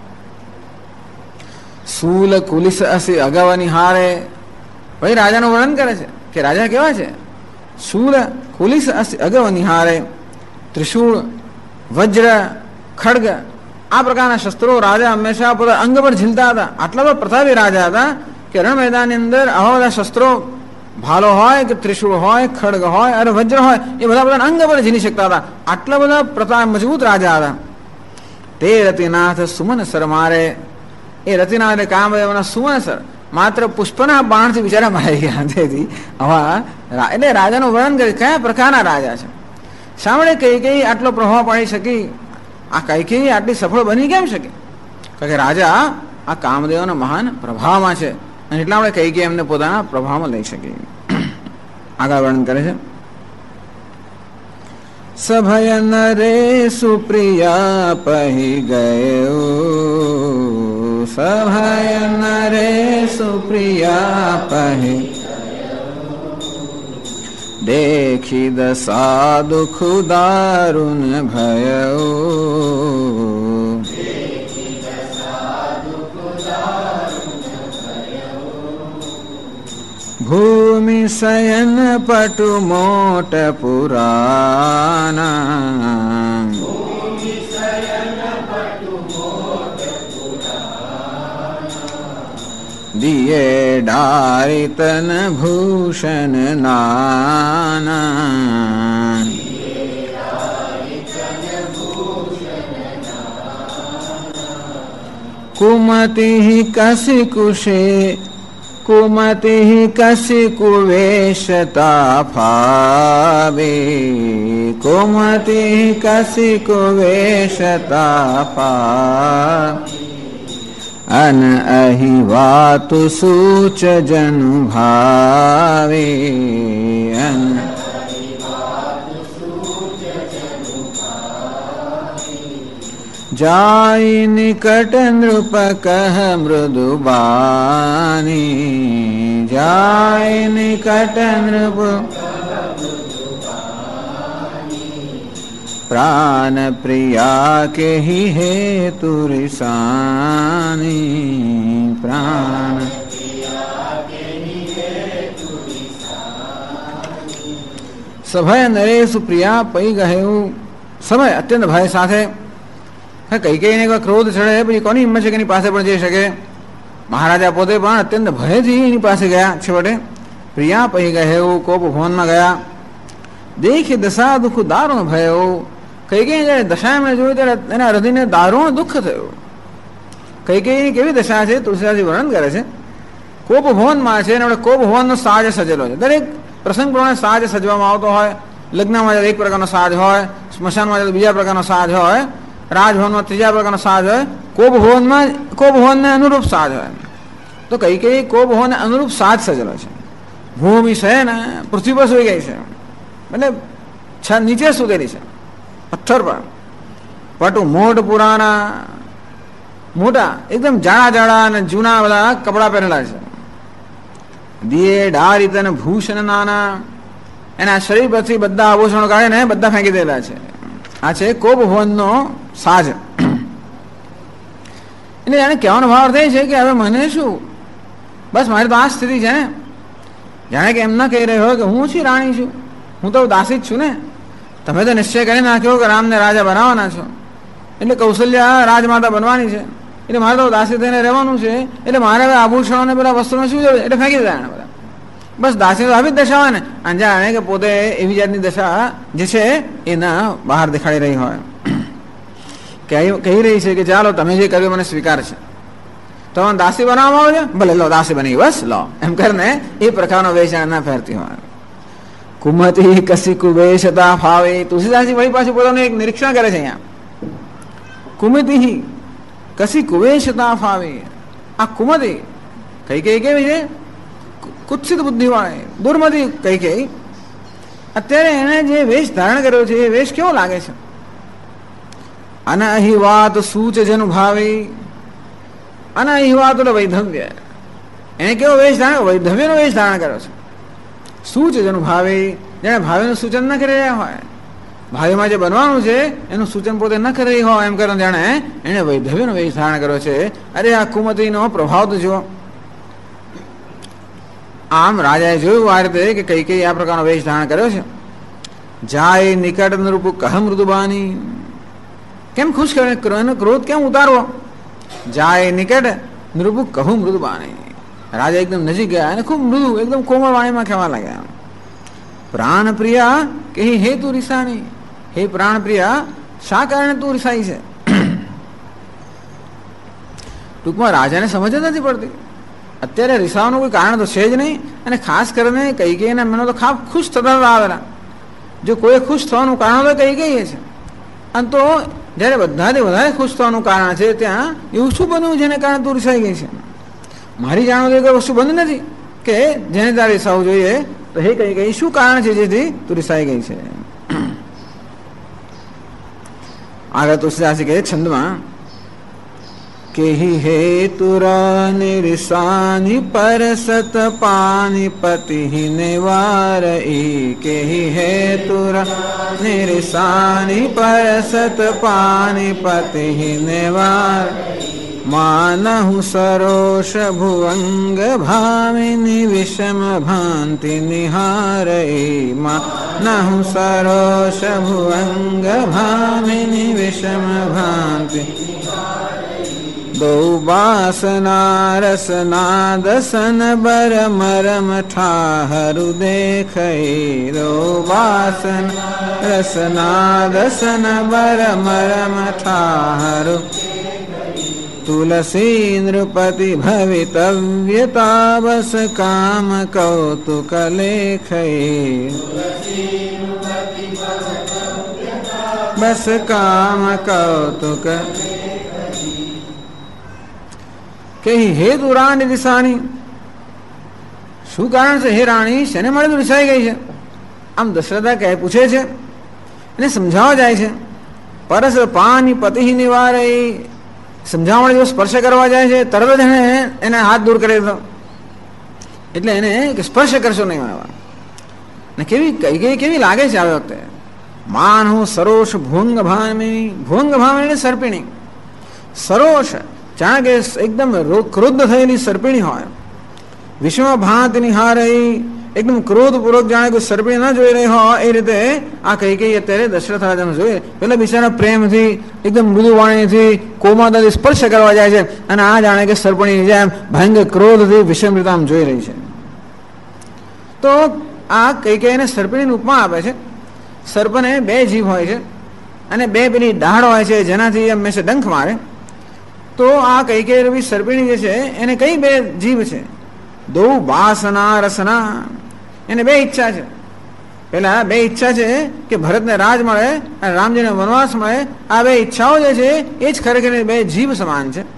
શૂલ કુલિસ અસી અગાવાની હારે. ભાઈ રાજાનું વર્ણન કરે છે કે રાજા કેવા છે? શૂલ કુલિસ અસી અગાવાની હારે, ત્રિશૂળ, વજ્ર, ખડગ આ પ્રકારના શસ્ત્રો રાજા હંમેશા પોતા અંગ પર ઝીલતા હતા. આટલા બધા પ્રતાપી રાજા હતા કે રણ મેદાનની અંદર આવા બધા શસ્ત્રો, ભાલો હોય કે ત્રિશૂળ હોય, ખડગ હોય અને વજ્ર હોય, એ બધા અંગ પર ઝીલી શકતા હતા. આટલા બધા પ્રતાપ મજબૂત રાજા હતા. તે રતિનાથ સુમન સર મારે. એ રતિનાથ કામદેવના સુમન સર માત્ર પુષ્પના બાણથી બિચારા મારી ગયા. તેથી આવા એટલે રાજાનું વર્ણન કરે કયા પ્રકારના રાજા છે. શામળે કૈકેયી આટલો પ્રભાવ પાડી શકી, આ કૈકેયી આટલી સફળ બની કેમ શકે? કારણ કે રાજા આ કામદેવના મહાન પ્રભાવમાં છે, અને એટલા આપણે કૈકેયી એમને પોતાના પ્રભાવમાં લઈ શકીએ. આગળ વર્ણન કરે છે. સભય નરે સુપ્રિયા પહી ગયો, સભય નરે સુપ્રિયા પહી દેખી દશા દુઃખ દારુણ ભયો. ભૂમિ શયન પટુ મોટ પુરાના, દિયે ડારી તન ભૂષણ નાના. કુમતિ કસી કુશે, કુમતિ કસી કુવેશતા ફાવે, કુમતિ કસી કુવેશતા ફાવે. અન અહી વાતુ સૂચ જનુ ભાવે, અન જાય નિકટ નૃપ કહ મૃદુ બાની, જાય નિકટ નૃપ પ્રાણ પ્રિયા કે હેતુ રિસાની, પ્રાણ સભય નરેશુ પ્રિયા પૈ ગયું. સમય અત્યંત ભય સાથે કૈકેયીને એકવાર ક્રોધ ચડે, પછી કોની હિંમત છે કે એની પાસે પણ જઈ શકે? મહારાજા પોતે પણ અત્યંત ભયથી એની પાસે ગયા. છેવટે પ્રિયા પૈ ગયું, કોપ ભવનમાં ગયા. દેખી દશા દુઃખ દારૂણ ભયો. કૈકેયી જયારે દશા એમણે જોયું ત્યારે એના હૃદયને દારૂણ દુઃખ થયું. કૈકેયીની કેવી દશા છે તુલસીદાસજી વર્ણન કરે છે. કોપ ભવનમાં છે અને આપણે કોપ ભવનનો સાજ સજેલો છે. દરેક પ્રસંગ પ્રમાણે સાજ સજવામાં આવતો હોય. લગ્નમાં એક પ્રકારનો સાજ હોય, સ્મશાનમાં બીજા પ્રકારનો સાજ હોય, રાજભવનમાં ત્રીજા પ્રકારનો સાજ હોય, કોપ ભવનને અનુરૂપ સાજ હોય. તો કૈકેયી કોપ ભવનને અનુરૂપ સાજ સજેલો છે. ભૂમિ છે ને પૃથ્વી પર સુઈ ગઈ છે, એટલે નીચે સુધેલી છે પથ્થર પર. પટુ મોઢ પુરાના, મોટા એકદમ જાડા અને જૂના બધા કપડા પહેરેલા છે. દિયે ડારિત અને ભૂષણ નાના, એના શરીર પરથી બધા આભૂષણો કાઢીને બધા ફેંકી દેલા છે. આ છે કોપ ભવનનો સાજ. એટલે એને કહેવાનો ભાવ થાય છે કે હવે મને શું, બસ મારી તો આ સ્થિતિ છે ને. જાણે કે એમ ના કહી રહ્યો કે હું છું રાણી છું, હું તો દાસી જ છું ને. તમે તો નિશ્ચય કરી નાખ્યો કે રામને રાજા બનાવવાના છો, એટલે કૌશલ્યા રાજમાતા બનવાની છે, એટલે મારે તો દાસી થઈને રહેવાનું છે. એટલે મારે હવે આભૂષણો પેલા વસ્ત્રોને શું જરૂર, એટલે ફેંકી દેવાના બધા. બસ દાસી તો આવી જ દશા હોય ને, અને જાણે કે પોતે એવી જાતની દશા જે છે એના બહાર દેખાડી રહી હોય. કહી રહી છે કે ચાલો તમે જે કર્યું મને સ્વીકાર છે, તો દાસી બનાવવામાં આવે છે, ભલે લો દાસી બની બસ લો, એમ કરીને એ પ્રકારનો વેશ ના પહેરતી હોય. કુમતી કસી કુવેશતા ફાવે. તુલસીદાસજી વળી પાછું પોતાનું એક નિરીક્ષણ કરે છે અહીંયા. કુમતી કસી કુવેશતા ફાવે. આ કુમતી કૈકેયી કેવી છે, કુત્સિત બુદ્ધિ વાળી, દુર્મતી કૈકેયી. અત્યારે એને જે વેશ ધારણ કર્યો છે એ વેશ કેવો લાગે છે. અનહિવાત સૂચ જન ભાવે. અનહિવાત એટલે વૈધવ્ય. એને કેવો વેશ ધારણ, વૈધવ્યનો વેશ ધારણ કર્યો છે. સૂચ જન ભાવે, જેને ભાવેનું સૂચન ન કરી રહ્યા હોય, ભાવેમાં જે બનવાનું છે એનું સૂચન પોતે ન કરી રહી હોય, એમ કરીને જાણે એને વૈધવ્યનો વેશ ધારણ કર્યો છે. અરે આ કુમતીનો પ્રભાવ તો જુઓ. આમ રાજાએ જોયું આ રીતે કે કૈકેયી આ પ્રકારનો વેશ ધારણ કર્યો છે. જાય નિકટ નૃપ કહ મૃદુબાની. કેમ ખુશ કરે, એનો ક્રોધ કેમ ઉતારવો. જાય નિકટ નૃપ કહું મૃદુબાની. રાજા એકદમ નજીક ગયા અને ખૂબ મૃદુ એકદમ કોમળ વાણીમાં કહેવા લાગ્યા. પ્રાણ પ્રિયા કે હે તું રિસાની. હે પ્રાણ પ્રિયા, શા કારણે તું રિસાઈ છે. ટૂંકમાં રાજાને સમજ જ નથી પડતી. અત્યારે રિસાવાનું કોઈ કારણ તો છે જ નહીં. અને ખાસ કરીને કૈકેયીના મનો તો ખાપ ખુશ થતા આવેલા. જો કોઈ ખુશ થવાનું કારણ તો કૈકેયી છે. અને તો જ્યારે બધાથી વધારે ખુશ થવાનું કારણ છે ત્યાં એવું શું બન્યું જેને કારણે તું રિસાઈ ગઈ છે. મારી જાણો તો કોઈ વસ્તુ બંધ નથી કે જેને તારે રિસાવવું જોઈએ. તો હે કૈકેયી શું કારણ છે જેથી તું રિસાઈ ગઈ છે. આગળ તુલસીદાસજી કહે છંદમાં કેહી હે તુરા નિરિસાની પરસત પાનિપતિ નિવારઈ. કેહી હે તુરા નિરિસાની પરસત પાનિપતિ નિવાર. માનહુ સરોષ ભુવંગ ભામિની વિષમ ભાંતિ નિહારઈ. માનહુ સરોષ ભુવંગ ભામિની વિષમ ભાંતિ. દૌ બાસના રસના દસન બર મરમ ઠાહરુ દેખઈ. દૌ બાસન રસના દસન બર મરમ ઠાહરુ. તુલસી નૃપતિ ભવિતવ્યતા બસ કામ કૌતુક લેખઈ. બસ કામ કૌતુક. કે હે તું રાણી રિસાની, શું કારણ છે હે રાણી, શેને મળે તું રિસાઈ ગઈ છે. આમ દશરથા કહે પૂછે છે, એને સમજાવવા જાય છે. પરસ પાની પતિ નિવારે. સમજાવવા જો સ્પર્શ કરવા જાય છે તરત જ એને હાથ દૂર કરી દીધો. એટલે એને સ્પર્શ કરશો નહીં મારવા. ને કેવી લાગે છે આ વખતે. માન હું સરોષ ભુંગ ભામી. ભુંગ ભામી સર્પિણી. સરોષ જાણે કે એકદમ ક્રોધ થયેલી સર્પિણી હોય. વિશ્વ ભાંત નિહારઈ. એકદમ ક્રોધપૂર્વક જાણે કોઈ સર્પિણી ના જોઈ રહી હોય એ રીતે આ કૈકેયી અત્યારે દશરથ રાજાને જોઈએ. પેલા બિચારા પ્રેમથી એકદમ મૃદુ વાણીથી કોમળતાથી સ્પર્શ કરવા જાય છે અને આ જાણે કે સર્પિણીની જેમ ભયંકર ક્રોધથી વિષમતા આમ જોઈ રહી છે. તો આ કૈકેયીને સર્પિણીનું ઉપમા આપે છે. સર્પને બે જીભ હોય છે અને બે પેલી ડાળ હોય છે જેનાથી હંમેશા ડંખ મારે. તો આ કૈકેયી રૂપી સર્પિણી જે છે એને કઈ બે જીભ છે? દો વાસના રસના, એને બે ઈચ્છા છે. પેલા બે ઈચ્છા છે કે ભરતને રાજ મળે અને રામજીને વનવાસ મળે. આ બે ઈચ્છાઓ જે છે એ જ ખરેખર બે જીભ સમાન છે.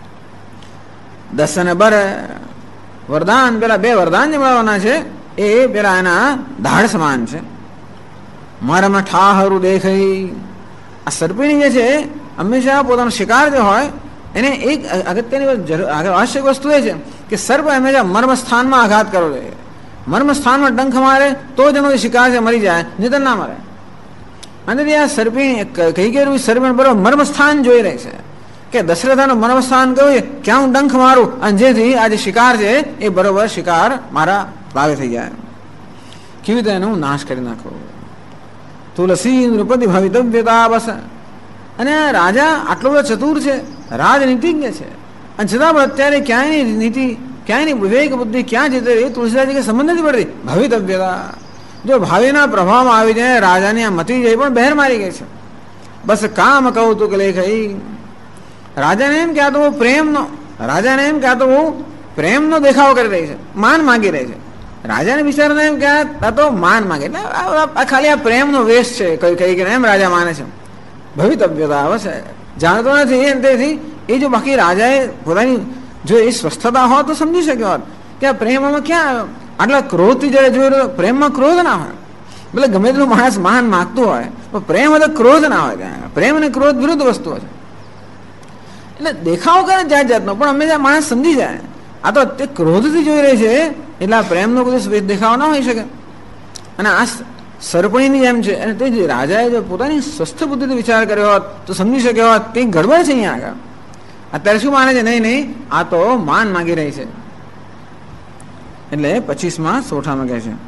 દસન બર વરદાન, પેલા બે વરદાન જે મળવાના છે એ પેલા એના દાઢ સમાન છે. મરમ ઠાહરું દેખાઈ. આ સર્પિણી જે છે હંમેશા પોતાનો શિકાર જે હોય એને એક અગત્યની આવશ્યક વસ્તુ એ છે કે સર્પ હંમેશા મર્મ સ્થાનમાં આઘાત કરવો જોઈએ. મર્મ સ્થાનમાં ડંખ મારે તો જ એનો શિકાર છે મરી જાય, નહીતર ના મરે. અને આ સર્પિણી કૈકેયી રૂપી સર્પિણી બરોબર મર્મ સ્થાન જોઈ રહી છે કે દશરથાનું મર્મ સ્થાન કયું છે, ક્યાં હું ડંખ મારું અને જેથી આ જે શિકાર છે એ બરોબર શિકાર મારા ભાગે થઈ જાય. કેવી રીતે એનો નાશ કરી નાખો. તુલસી નૃપતિ ભવિતવ્યતા બસ. અને રાજા આટલો બધો ચતુર છે, રાજનીતિજ્ઞ છે, અને છતાં પણ અત્યારે ક્યાંયની નીતિ, ક્યાંયની વિવેક બુદ્ધિ ક્યાં જતી રહી તુલસીદાસજી કે સંબંધ નથી પડતી. ભવિતવ્યતા, જો ભાવિના પ્રભાવમાં આવી જાય રાજાની આ મતી જઈ પણ બહેર મારી ગઈ છે. બસ કામ કૌતુક લેખઈ. રાજાને એમ કે આ તો બહુ પ્રેમનો, રાજાને એમ કે આ તો બહુ પ્રેમનો દેખાવ કરી રહી છે, માન માંગી રહી છે. રાજાને બિચારાને એમ કે આ તો માન માંગે, એટલે ખાલી આ પ્રેમનો વેશ છે કઈ કે એમ રાજા માને છે. ભવિતવ્યતા આવશે, જાણતો નથી એમ. તેથી એ જો બાકી રાજાએ પોતાની જો એ સ્વસ્થતા હોત તો સમજી શક્યો હોત કે આ પ્રેમમાં ક્યાં આવ્યો. આટલા ક્રોધથી જયારે જોઈ પ્રેમમાં ક્રોધ ના હોય. એટલે ગમે તેટલું માણસ માન માગતું હોય પણ પ્રેમ એટલે ક્રોધ ના હોય. ત્યાં પ્રેમ અને ક્રોધ વિરુદ્ધ વસ્તુઓ છે. એટલે દેખાવ કરે જાત જાતનો, પણ હંમેશા માણસ સમજી જાય આ તો તે ક્રોધથી જોઈ રહી છે એટલે આ પ્રેમનો કોઈ દેખાવ ના હોઈ શકે. અને આ સર્પિણીની જેમ છે. અને તે રાજાએ જો પોતાની સ્વસ્થ બુદ્ધિથી વિચાર કર્યો હોત તો સમજી શક્યો હોત કંઈક ગડબડ છે અહીંયા આગળ. અત્યારે શું માને છે? નહીં નહીં, આ તો માન માગી રહી છે. એટલે 25માં સોઠામાં કહે છે,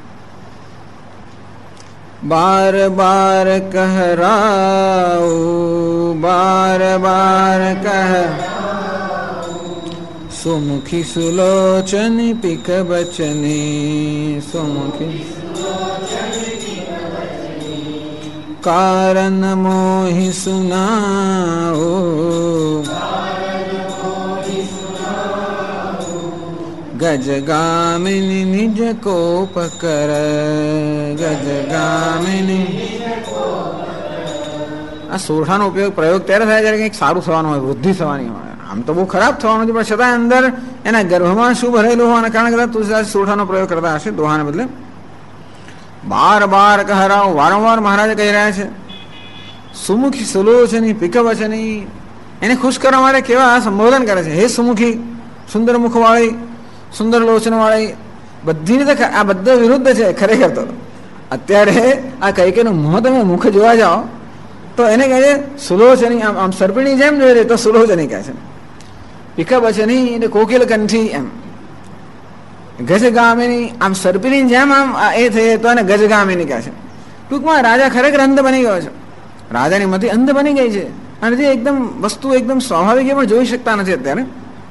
બાર બાર કહરાઉ, બાર બાર કહ સુમુખી સુલોચની પીક બચની, સુમુખી કારણ મોહી સુનાઓ, ગજગામિની નિજ કોપ કર, ગજગામિની. આ સોઠાનો પ્રયોગ ત્યારે થાય જ્યારે કંઈક સારું થવાનું હોય, વૃદ્ધિ થવાની હોય. આમ તો બહુ ખરાબ થવાનું છે પણ છતાં અંદર એના ગર્ભમાં શું ભરેલું હોવાના કારણે કદાચ તુલસીદાસ સોઠાનો પ્રયોગ કરતા હશે દોહાને બદલે. બાર બાર કહરાઓ, વારંવાર મહારાજે કહી રહ્યા છે. સુમુખી સુલોચની પીકવચની, એને ખુશ કરવા માટે કેવા સંબોધન કરે છે. હે સુમુખી, સુંદર મુખવાળી, સુંદર લોચનવાળી. બધી રીતે આ બધા વિરુદ્ધ છે ખરેખર. તો અત્યારે આ કૈકેયીનું મોં તમે મુખ જોવા જાઓ તો એને કહે છે સુલોચની, આમ સર્પિણી જેમ જોઈ રહી તો સુલોચની કહે છે. પીકવચની એટલે કોકિલ કંઠી એમ. ગજગામિની, આમ સર્પિણી જેમ આમ એ થઈ તો એને ગજગામિની કહે છે. ટૂંકમાં રાજા ખરેખર અંધ બની ગયો છે. રાજાની મતિ અંધ બની ગઈ છે અને જે એકદમ વસ્તુ એકદમ સ્વાભાવિક એ પણ જોઈ શકતા નથી અત્યારે.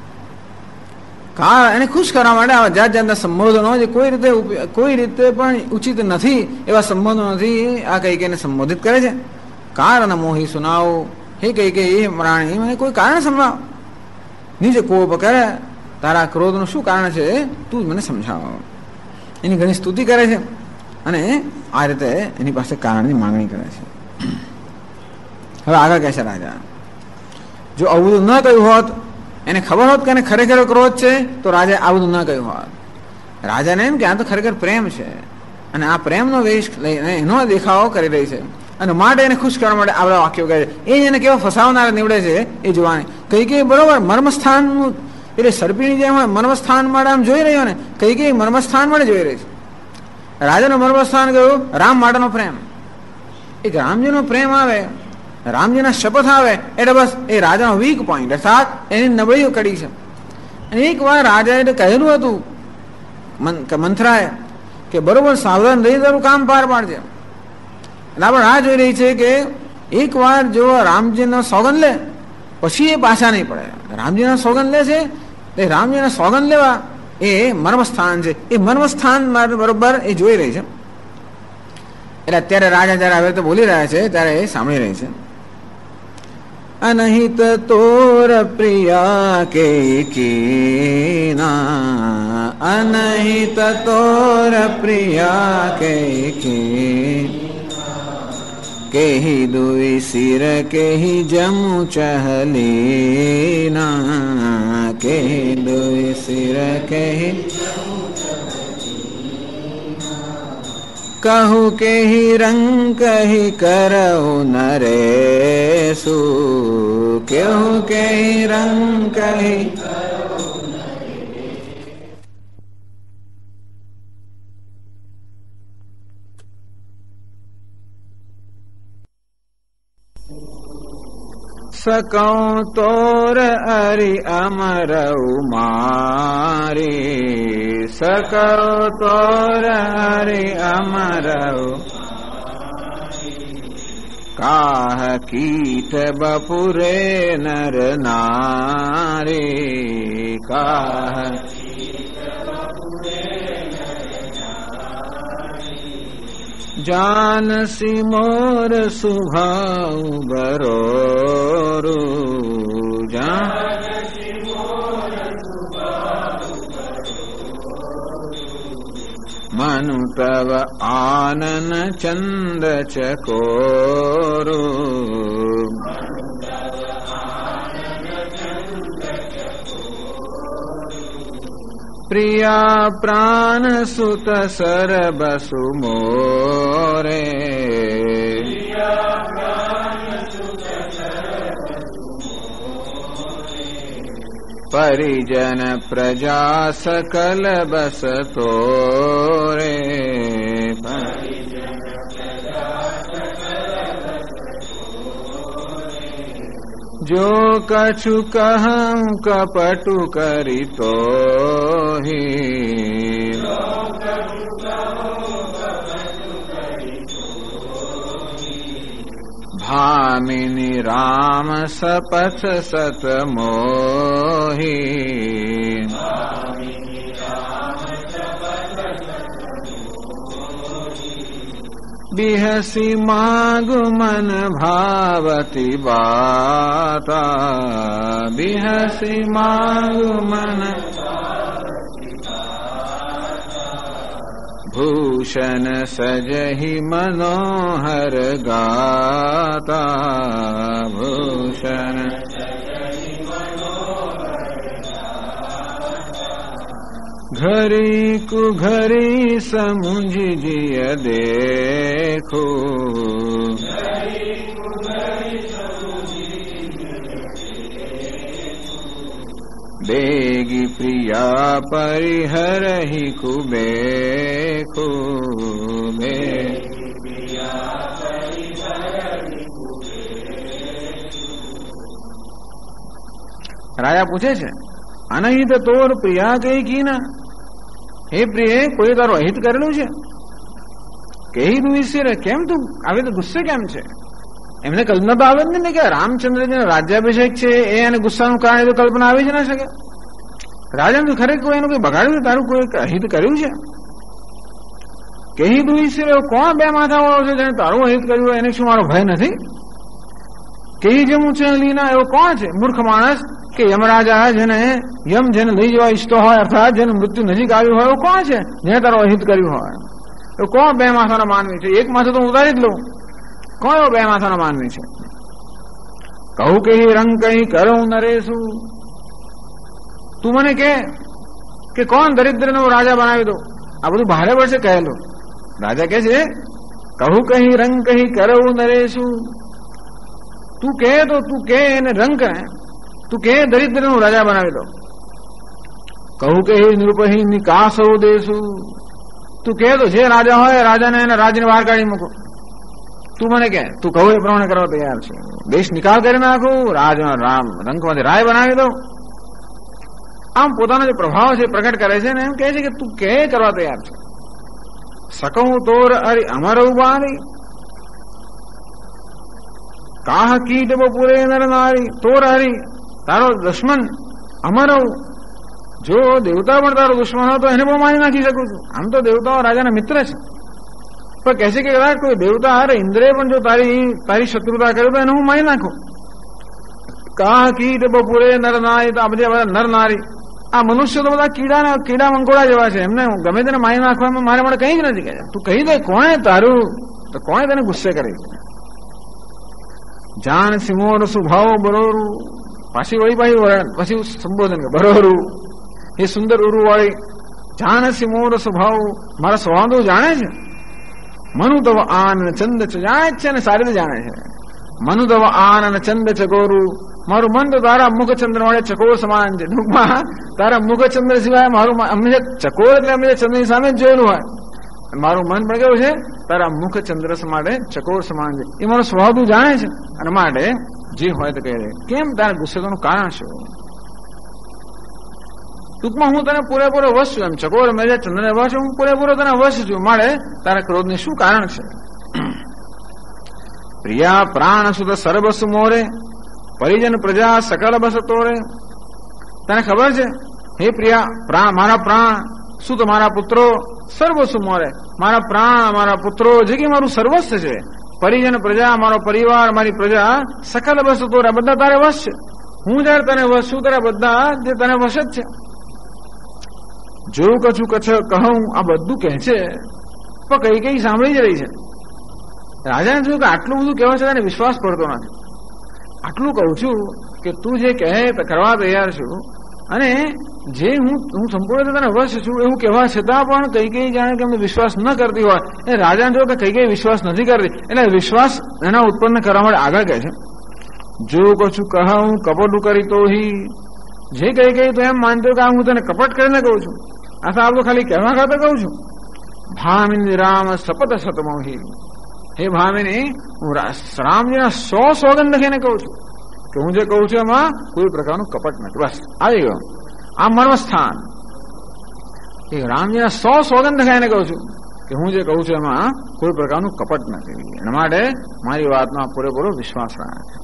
એને ખુશ કરવા માટે આવા જાત જાતના સંબોધનો જે કોઈ રીતે પણ ઉચિત નથી એવા સંબોધનોથી આ કૈકેયીને સંબોધિત કરે છે. કારણ મોહી સુનાવો, હે કૈકેયી રાણી મને કોઈ કારણ સંભળાવ. નિજ કોપ કરે, તારા ક્રોધનું શું કારણ છે તું મને સમજાવો. એની ઘણી સ્તુતિ કરે છે અને આ રીતે એની પાસે કારણની માંગણી કરે છે. હવે આગળ કહે છે રાજા, જો આવું બધું ન કહ્યું હોત, એને ખબર હોત કે એને ખરેખર ક્રોધ છે તો રાજાએ આ બધું ન કહ્યું હોત. રાજાને એમ કે આ તો ખરેખર પ્રેમ છે અને આ પ્રેમનો વેશ લઈને એનો દેખાવો કરી રહી છે અને માટે એને ખુશ કરવા માટે આ બધા વાક્યો કહે છે. એ જ એને કેવા ફસાવનાર નીવડે છે એ જોવાની. કઈ બરોબર મર્મસ્થાનનું, એટલે સર્પિણી જેમ હોય મર્મસ્થાન માટે આમ જોઈ રહ્યો ને, કઈ મર્મસ્થાન માટે જોઈ રહી છે. રાજાનું મર્મસ્થાન કયું? રામ માટેનો પ્રેમ. એક રામજીનો પ્રેમ આવે, રામજીના શપથ આવે એટલે બસ એ રાજાનો વીક પોઈન્ટ, અર્થાત એની નબળીઓ કડી છે. અને એક વાર રાજાએ કહેલું હતું મંથરાએ કે બરોબર સાવધાન રહી તારું કામ પાર પાડજે. એટલે આપણે રાહ જોઈ રહી છે કે એક વાર જો રામજીનો સોગંદ લે પછી એ પાછા નહીં પડે. રામજીના સોગંદ લે છે એ રામજીના સોગંદ લેવા એ મર્મસ્થાન છે. એ મર્મસ્થાન બરોબર એ જોઈ રહી છે. એટલે અત્યારે રાજા જયારે હવે તો બોલી રહ્યા છે ત્યારે એ સાંભળી રહી છે. अनहित तोर प्रिया के कीना, अनहित तोर प्रिया के केहि दुई सिर केहि जमु चहलीना, केहि दुई सिर केहि कहु केहि रंग कहि करऊ नरेशु, कहु केहि रंग कहि सकौं तोर अरि अमरऊ मारे, सकौं तोर अरि अमरऊ काह कीट बपुरे नर नारे, काह जानसी मोर सुभाव बरोरु, जानसी मोर सुभाव मनु तव आनन चंद चकोरु, प्रिया प्राण सुत सर बसु मोरे, परिजन प्रजा सकल बस तोरे, जो कछु कहूँ कपटु करि तोहि, भामिनी राम सपथ सत मोहि, बिहसी मागु मन भावती बाता, बिहसी मागु मन भूषण सजहि मनोहर गाता, भूषण घरी कुघरी समुझ जिय देखो, बेगी प्रिया परिहरहि कुबेको, राजा पूछे छे अनहित तोर प्रिया कही की ना, हे प्रिय कोई तारो अहित करेलू छे, कही તું ઈશ્વર કેમ તું આવી તો ગુસ્સે કેમ છે? એમને કલ્પના તો આવે જ ને કે રામચંદ્રજીનો રાજ્યાભિષેક છે એ અને ગુસ્સાનું કારણ તો કલ્પના આવી જ ના શકે. રાજાને તો ખરેખર એનું કોઈ બગાડ્યું, તારું કોઈ અહિત કર્યું છે? કહી તું ઈશ્વર એવો કોણ બે માથા વાળો છે જેને તારું અહિત કર્યું હોય? એને શું મારો ભય નથી? કહી જમું છે લીના એવો કોણ છે? મૂર્ખ માણસ કે યમરાજા જેને જેને લઈ જવા ઈચ્છતો હોય, અર્થાત જેને મૃત્યુ નજીક આવ્યું હોય, એવો કોણ છે જેને તારો અહિત કર્યું હોય? એવો કોણ બે માથાનો માનવી છે? એક માથું તો હું ઉતારી જ લઉં. કોણ એવો બે માથાનો માનવી છે? કહું કહી રંગ કહી કરું નરેશું, તું મને કે કોણ દરિદ્રનો રાજા બનાવી દો? આ બધું ભારે વર્ષે કહેલું. રાજા કે છે કહું કહી રંગ કહી કરું નરેશું, તું કે તો તું કે એને રંગ કરે, તું કે દરિદ્રનો રાજા બનાવી દો. કહું કહી નૃપહી નિકાસો દેશું, તું કે તો જે રાજા હોય રાજાને એના રાજને બહાર કાઢી મૂકો. તું મને કે તું કહું એ પ્રમાણે કરવા તૈયાર છે. દેશ નિકાલ કરી નાખું, રામ રંગમાંથી રાય બનાવી દો. આમ પોતાનો જે પ્રભાવ છે પ્રકટ કરે છે ને એમ કહે છે કે તું કે કરવા તૈયાર છે. सकूं तोर अरि अमर उबारी, काह कीट बपुरे नर नारी। तोर हरि तारो दुश्मन अमर जो देवता पण तारो दुश्मन हो तो એને પણ મારી નાખી શકું છું. આમ તો દેવતાઓ રાજાના મિત્ર છે, પણ કહે છે કે કદાચ કોઈ દેવતા હારે ઇન્દ્રે પણ જો તારી શત્રુતા કરે તો એને હું મારી નાખું. કાહ કીટ બપોરે નર નારી, તો આ બધા નર નારી, આ મનુષ્ય તો બધા કીડા મંકોડા જેવા છે, એમને ગમે તેને મારી નાખવામાં મારે મને કઈ જ નથી કહે. તું કહી દે કોણે તારું, તો કોણે તેને ગુસ્સે કરી? જાણ સિમોર સ્વભાવ બરોરું, પાછી પછી સંબોધન કરે બરોરું, એ સુંદર ઉરુ વાળી. જાણ સિમોર સ્વભાવ, મારા સ્વભાવ તો જાણે છે. મનુ તવ આન ચંદ જાણે જ છે ને સારી રીતે જાણે છે. મનુ તવ આન ચંદ ચકોરું, મારું મન તો તારા મુખચંદ્ર વડે ચકોર સમાન છે. ટૂંકમાં તારા મુખચંદ્ર સિવાય મારું અમને ચકોર એટલે અમે ચંદ્રની સામે જ જોયેલું હોય, મારું મન પણ કેવું છે તારા મુખચંદ્ર માટે ચકોર સમાન છે. એ મારો સ્વભાવ તું જાણે છે, અને માટે જે હોય તો કહી દે. કેમ તારા ગુસ્સેનું કારણ શું? ટૂંકમાં હું તને પૂરેપૂરો વશ છું, એમ ચકોર મેં જે ચંદ્રને વશ હું પૂરેપૂરો તને વશ છું, મારે તારા ક્રોધને શું કારણ છે? પ્રિયા પ્રાણ સુત સર્વસુ મોરે, પરિજન પ્રજા સકલ બસ તોરે. તને ખબર છે હે પ્રિયા, મારા પ્રાણ શું તો મારા પુત્રો, સર્વસુ મોરે, મારા પ્રાણ મારા પુત્રો જે કે મારું સર્વસ્વ છે. પરિજન પ્રજા મારો પરિવાર મારી પ્રજા, સકલ બસ તોરે, બધા તારે વશ છે. હું જયારે તને વશ છું ત્યારે બધા જે તને વશ જ છે. જો કછું કચ્છ કહું, આ બધું કહે છે પણ કઈ સાંભળી જ રહી છે. રાજાને જોયું કે આટલું બધું કહેવા છતાં એને વિશ્વાસ પડતો નથી. આટલું કહું છું કે તું જે કહે કરવા તૈયાર છું, અને જે હું સંપૂર્ણ તને વશ છું એવું કહેવા છતાં પણ કઈ જાણે કે અમને વિશ્વાસ ન કરતી હોય. એ રાજાને જોયું કે કઈ વિશ્વાસ નથી કરતી, એટલે વિશ્વાસ એના ઉત્પન્ન કરવા માટે આગળ કહે છે. જો કછું કહું કપટું કરી તો જે કઈ તો એમ માનતો કે હું તને કપટ કરીને કહું છું, આ તો આપણું ખાલી કહેવા ખાતે કહું છું. ભામિની રામ સપત સતમોહી, હે ભામિની હું રામજીના 100 સોગંદ લખીને કહું છું કે હું જે કહું છું એમાં કોઈ પ્રકારનું કપટ નથી. બસ આવી ગયો આ મર્મસ્થાન. એ રામજીના 100 સોગંદ લખાઈને કહું છું કે હું જે કહું છું એમાં કોઈ પ્રકારનું કપટ નથી, એના માટે મારી વાતમાં પૂરેપૂરો વિશ્વાસ રાખે.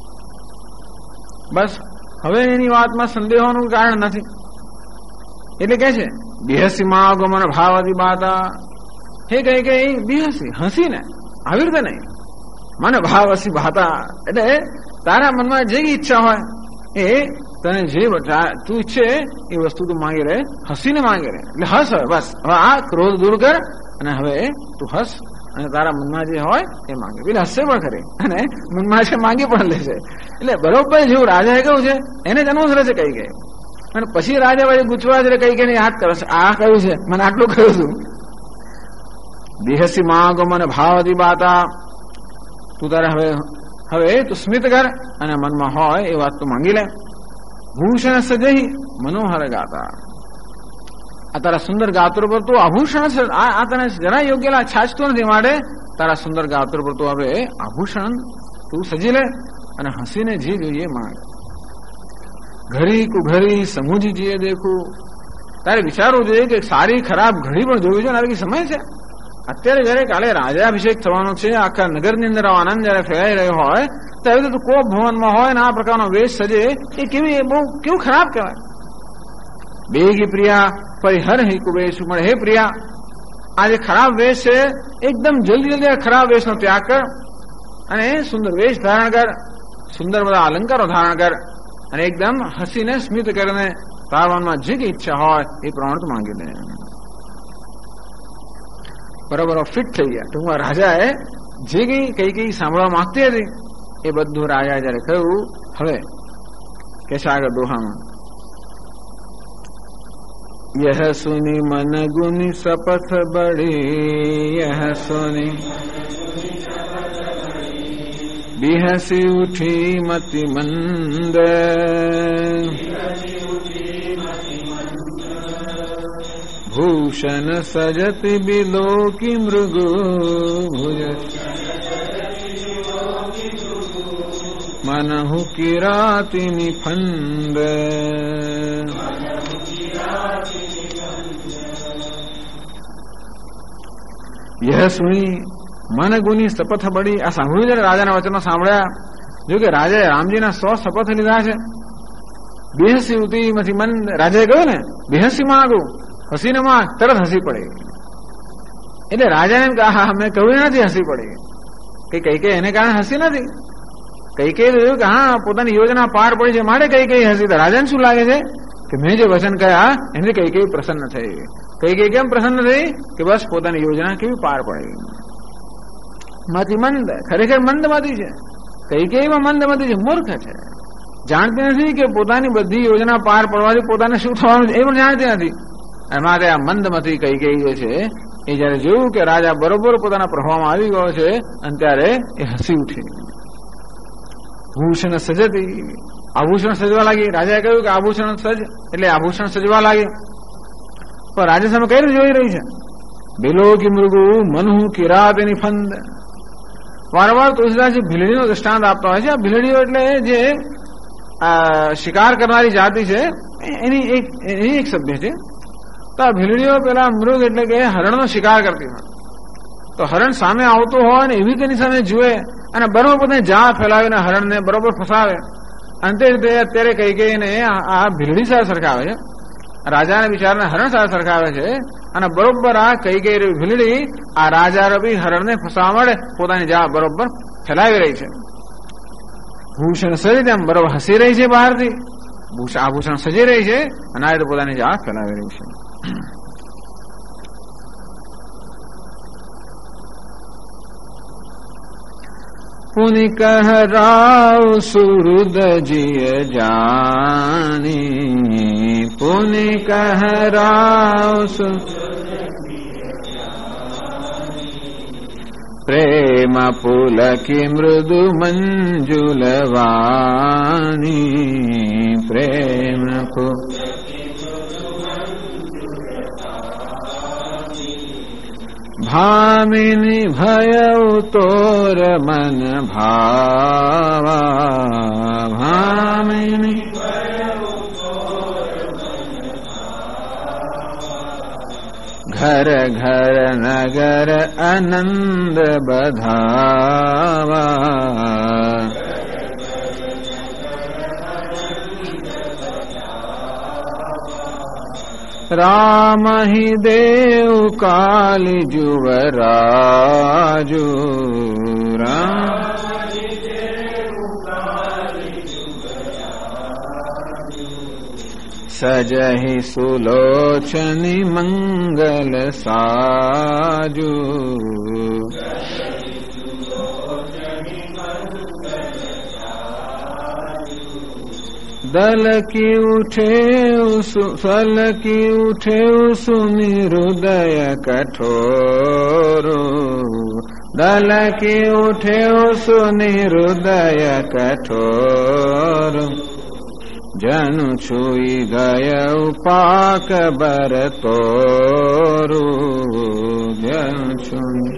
બસ હવે એની વાતમાં સંદેહોનું કારણ નથી. એટલે કે છે બિહસી માગમન ભાવાદી બાતા, હે કઈ બિહસી હસીને, આવી રીતે નહીં, મને ભાવસી ભાતા એટલે તારા મનમાં જે ઈચ્છા હોય એ તને જે તું ઈચ્છે એ વસ્તુ તું માંગી રહે, હસીને માંગી રહે. એટલે હસ હવે બસ, હવે આ ક્રોધ દૂર કર અને હવે તું હસ અને તારા મનમાં જે હોય એ માંગે. પેલા હસે પણ ખરી અને મનમાં છે માંગી પણ લેશે. એટલે બરોબર જેવું રાજાએ કહ્યું છે એને જ અનુસરે છે કઈ ગઈ, અને પછી રાજા ભાઈ ગુચવા છે કઈ કઈ યાદ કરે છે આ કયું છે મને આટલું કહ્યું છું. દેહસી માંગો મને ભાવતી બાતા, તું તારે હવે તું સ્મિત કર અને મનમાં હોય એ વાત તું માંગી લે. ભૂષણ સજઈ મનોહર ગાતા, આ તારા સુંદર ગાત્રો પર તું આભૂષણ છે, આ તને જરા યોગ્ય છાજતું નથી, માટે તારા સુંદર ગાત્રો પર તું હવે આભૂષણ તું સજી લે અને હસીને જે જોઈએ માંગ. ઘડી કુઘરી સમૂજી જીએ દેખું, તારે વિચારવું જોઈએ કે સારી ખરાબ ઘડી પણ જોવી જોઈએ. આવી સમય છે અત્યારે જયારે કાલે રાજાભિષેક થવાનો છે, આખા નગરની અંદર આનંદ જયારે ફેલાઈ રહ્યો હોય ત્યારે તું કોપ ભવનમાં હોય ને આ પ્રકારનો વેશ સજે એ કેવું ખરાબ કહેવાય. બેગી પ્રિયા પરિહર હિ કુવેશ, મળે હે પ્રિયા આ જે ખરાબ વેશ છે એકદમ જલ્દી ખરાબ વેશનો ત્યાગ કર અને સુંદર વેશ ધારણ કર, સુંદર બધા અલંકારો ધારણ કર અને એકદમ હસીને સ્મિત કરીને તારા મનમાં જે કઈ ઈચ્છા હોય એ પ્રમાણે તું માંગી લે. બરોબર ફિટ થઈ ગયા. ટૂંકમાં રાજાએ જે કઈ સાંભળવા માંગતી હતી એ બધું રાજા જયારે કહ્યું. હવે કે છે આગળ દોહામાં, યહ સુની મન ગુની શપથ બડી, યહ સુની બિહસી ઉઠી મતિ મંદ, ભૂષણ સજતિ બિલોકી મૃગુ ભુજ, મનહુ કિરાતિ નિફંદ. યહ સુની મન ગુની શપથ બડી, આ સાંભળ્યું છે રાજાના વચનો સાંભળ્યા. જો કે રાજાએ રામજીના 100 શપથ લીધા છે. બેહસી ઉતી માંથી મન, રાજાએ કહ્યું ને બેહસી માંગુ, હસીને માં તરત હસી પડે. એટલે રાજાને એમ કે હા મેં કહ્યું નથી હસી પડી, કઈ એને કારણે હસી નથી. કૈકેયી જોયું કે હા પોતાની યોજના પાર પડી છે માટે કૈકેયી હસી. તો રાજાને શું લાગે છે કે મેં જે વચન કહ્યા એનાથી કૈકેયી પ્રસન્ન થઈ. કૈકેયી કેમ પ્રસન્ન થઈ કે બસ પોતાની યોજના કેવી પાર પડી. મતિ મંદ, ખરેખર મંદમતી છે. કૈકેયીમાં મંદમતી છે, મૂર્ખ છે. જાણતી નથી કે પોતાની બધી યોજના પાર પડવાથી પોતાને શું થવાનું છે એ પણ જાણતી નથી. માટે આ મંદમતી કૈકેયી જે છે એ જયારે જોયું કે રાજા બરોબર પોતાના પ્રભાવમાં આવી ગયો છે અને ત્યારે એ હસી ઉઠી. ભૂષણ સજતી, આભૂષણ સજવા લાગી. રાજાએ કહ્યું કે આભૂષણ સજ, એટલે આભૂષણ સજવા લાગે. પણ રાજા સામે કઈ રીતે જોઈ રહી છે? બિલો કી મૃગુ મનહુ કિરાત એની ફંદ. વારંવાર તુલસીદાસજી ભીલડીનો દ્રષ્ટાંત આપતા હોય છે. આ ભીલડીઓ એટલે જે શિકાર કરનારી જાતિ છે એની એક સભ્ય છે. તો આ ભીલડીઓ પેલા મૃગ એટલે કે હરણનો શિકાર કરતી હોય. તો હરણ સામે આવતો હોય ને એવી તેની સામે જુએ અને બરોબર પોતાની જાળ ફેલાવીને હરણને બરોબર ફસાવે. અંતે રીતે અત્યારે કૈકેયીને આ ભીલડી સાથે સરખાવે છે, રાજાને બિચારાને હરણ સાથે સરખાવે છે. અને બરોબર આ કૈકેયી ભીલડી આ રાજા રબી હરણને ફસાવા માટે પોતાની જાળ બરોબર ફેલાવી રહી છે. ભૂષણ સજી તેમ બરોબર હસી રહી છે બહારથી, આભૂષણ સજી રહી છે અને આ રીતે પોતાની જાળ ફેલાવી રહી છે. પુનિ કહ રાવ સુહૃદ જીય જાની. પુનિ કહ રાવ પ્રેમ પુલકી મૃદુ મંજુલવાણી. પ્રેમ ભામિની ભયઉ તોર મન ભાવા. ભામિની ઘર ઘર નગર આનંદ બધાવા. રામ હિ દેવ કાલી જુવરાજુ. સજહિ સુલોચની મંગલ સાજુ. દલ કી ઉઠે સુની હૃદય કઠોરો. દલ કી ઉઠે સુની હૃદય કઠોરો. જનુ છુઈ ગયો પાક બર તોરું. જનુ છુઈ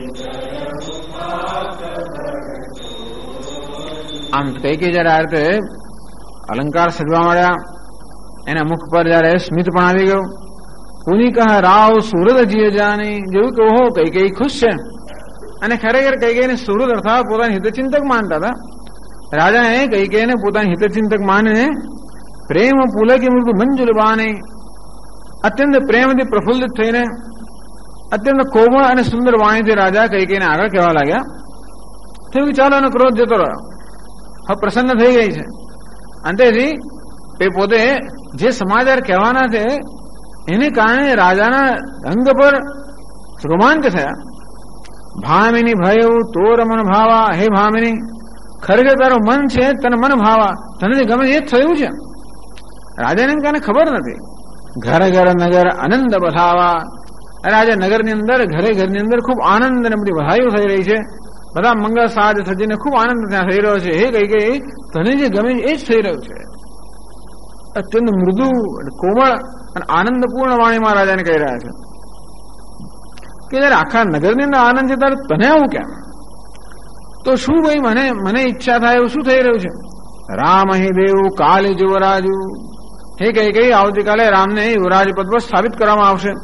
આમ કઈ જયારે આ રીતે અલંકાર સજવા મળ્યા, એના મુખ પર જયારે સ્મિત પણ આવી ગયું. પુનિ કહ રાવ સુહૃદ જીય જાની. જેવું કે ઓહો કૈકેયી ખુશ છે. અને ખરેખર કૈકેયીને સુહૃદ અર્થાત પોતાની હિતચિંતક માનતા હતા. રાજાએ કૈકેયીને પોતાની હિતચિંતક માનીને પ્રેમ પુલકી મૃદુ મંજુલવાને અત્યંત પ્રેમથી પ્રફુલ્લિત થઈને અત્યંત કોમળ અને સુંદર વાણીથી રાજા કૈકેયીને આગળ કહેવા લાગ્યા. થયું કે ચાલો એનો ક્રોધ જતો રહ્યો, હવે પ્રસન્ન થઈ ગઈ છે. અંતેથી એ પોતે જે સમાચાર કહેવાના છે એને કારણે રાજાના રંગ પર રોમાંચ થયા. ભામિની ભયઉ તોર મન ભાવા. હે ભામિની, ખરેખર તારું મન છે, તને મન ભાવા, તને ગમે એ જ થયું છે. રાજાને કાને ખબર નથી. ઘર ઘર નગર આનંદ બધાવા. રાજા નગરની અંદર ઘરે ઘરની અંદર ખૂબ આનંદ અને બધી વધાઈઓ થઈ રહી છે. બધા મંગળ સાજ સજીને ખૂબ આનંદ ત્યાં થઈ રહ્યો છે. હે કૈકેયી, તને જે ગમે એ જ થઈ રહ્યું છે. અત્યંત મૃદુ કોમળ અને આનંદપૂર્ણ વાણીમાં રાજાને કહી રહ્યા છે કે જયારે આખા નગરની અંદર આનંદ છે ત્યારે તને આવું કેમ? તો શું ભાઈ મને ઈચ્છા થાય એવું શું થઈ રહ્યું છે? રામ હિ દેવ કાલી યુવરાજુ. હે કૈકેયી, આવતીકાલે રામને યુવરાજ પદ પર સ્થાપિત કરવામાં આવશે.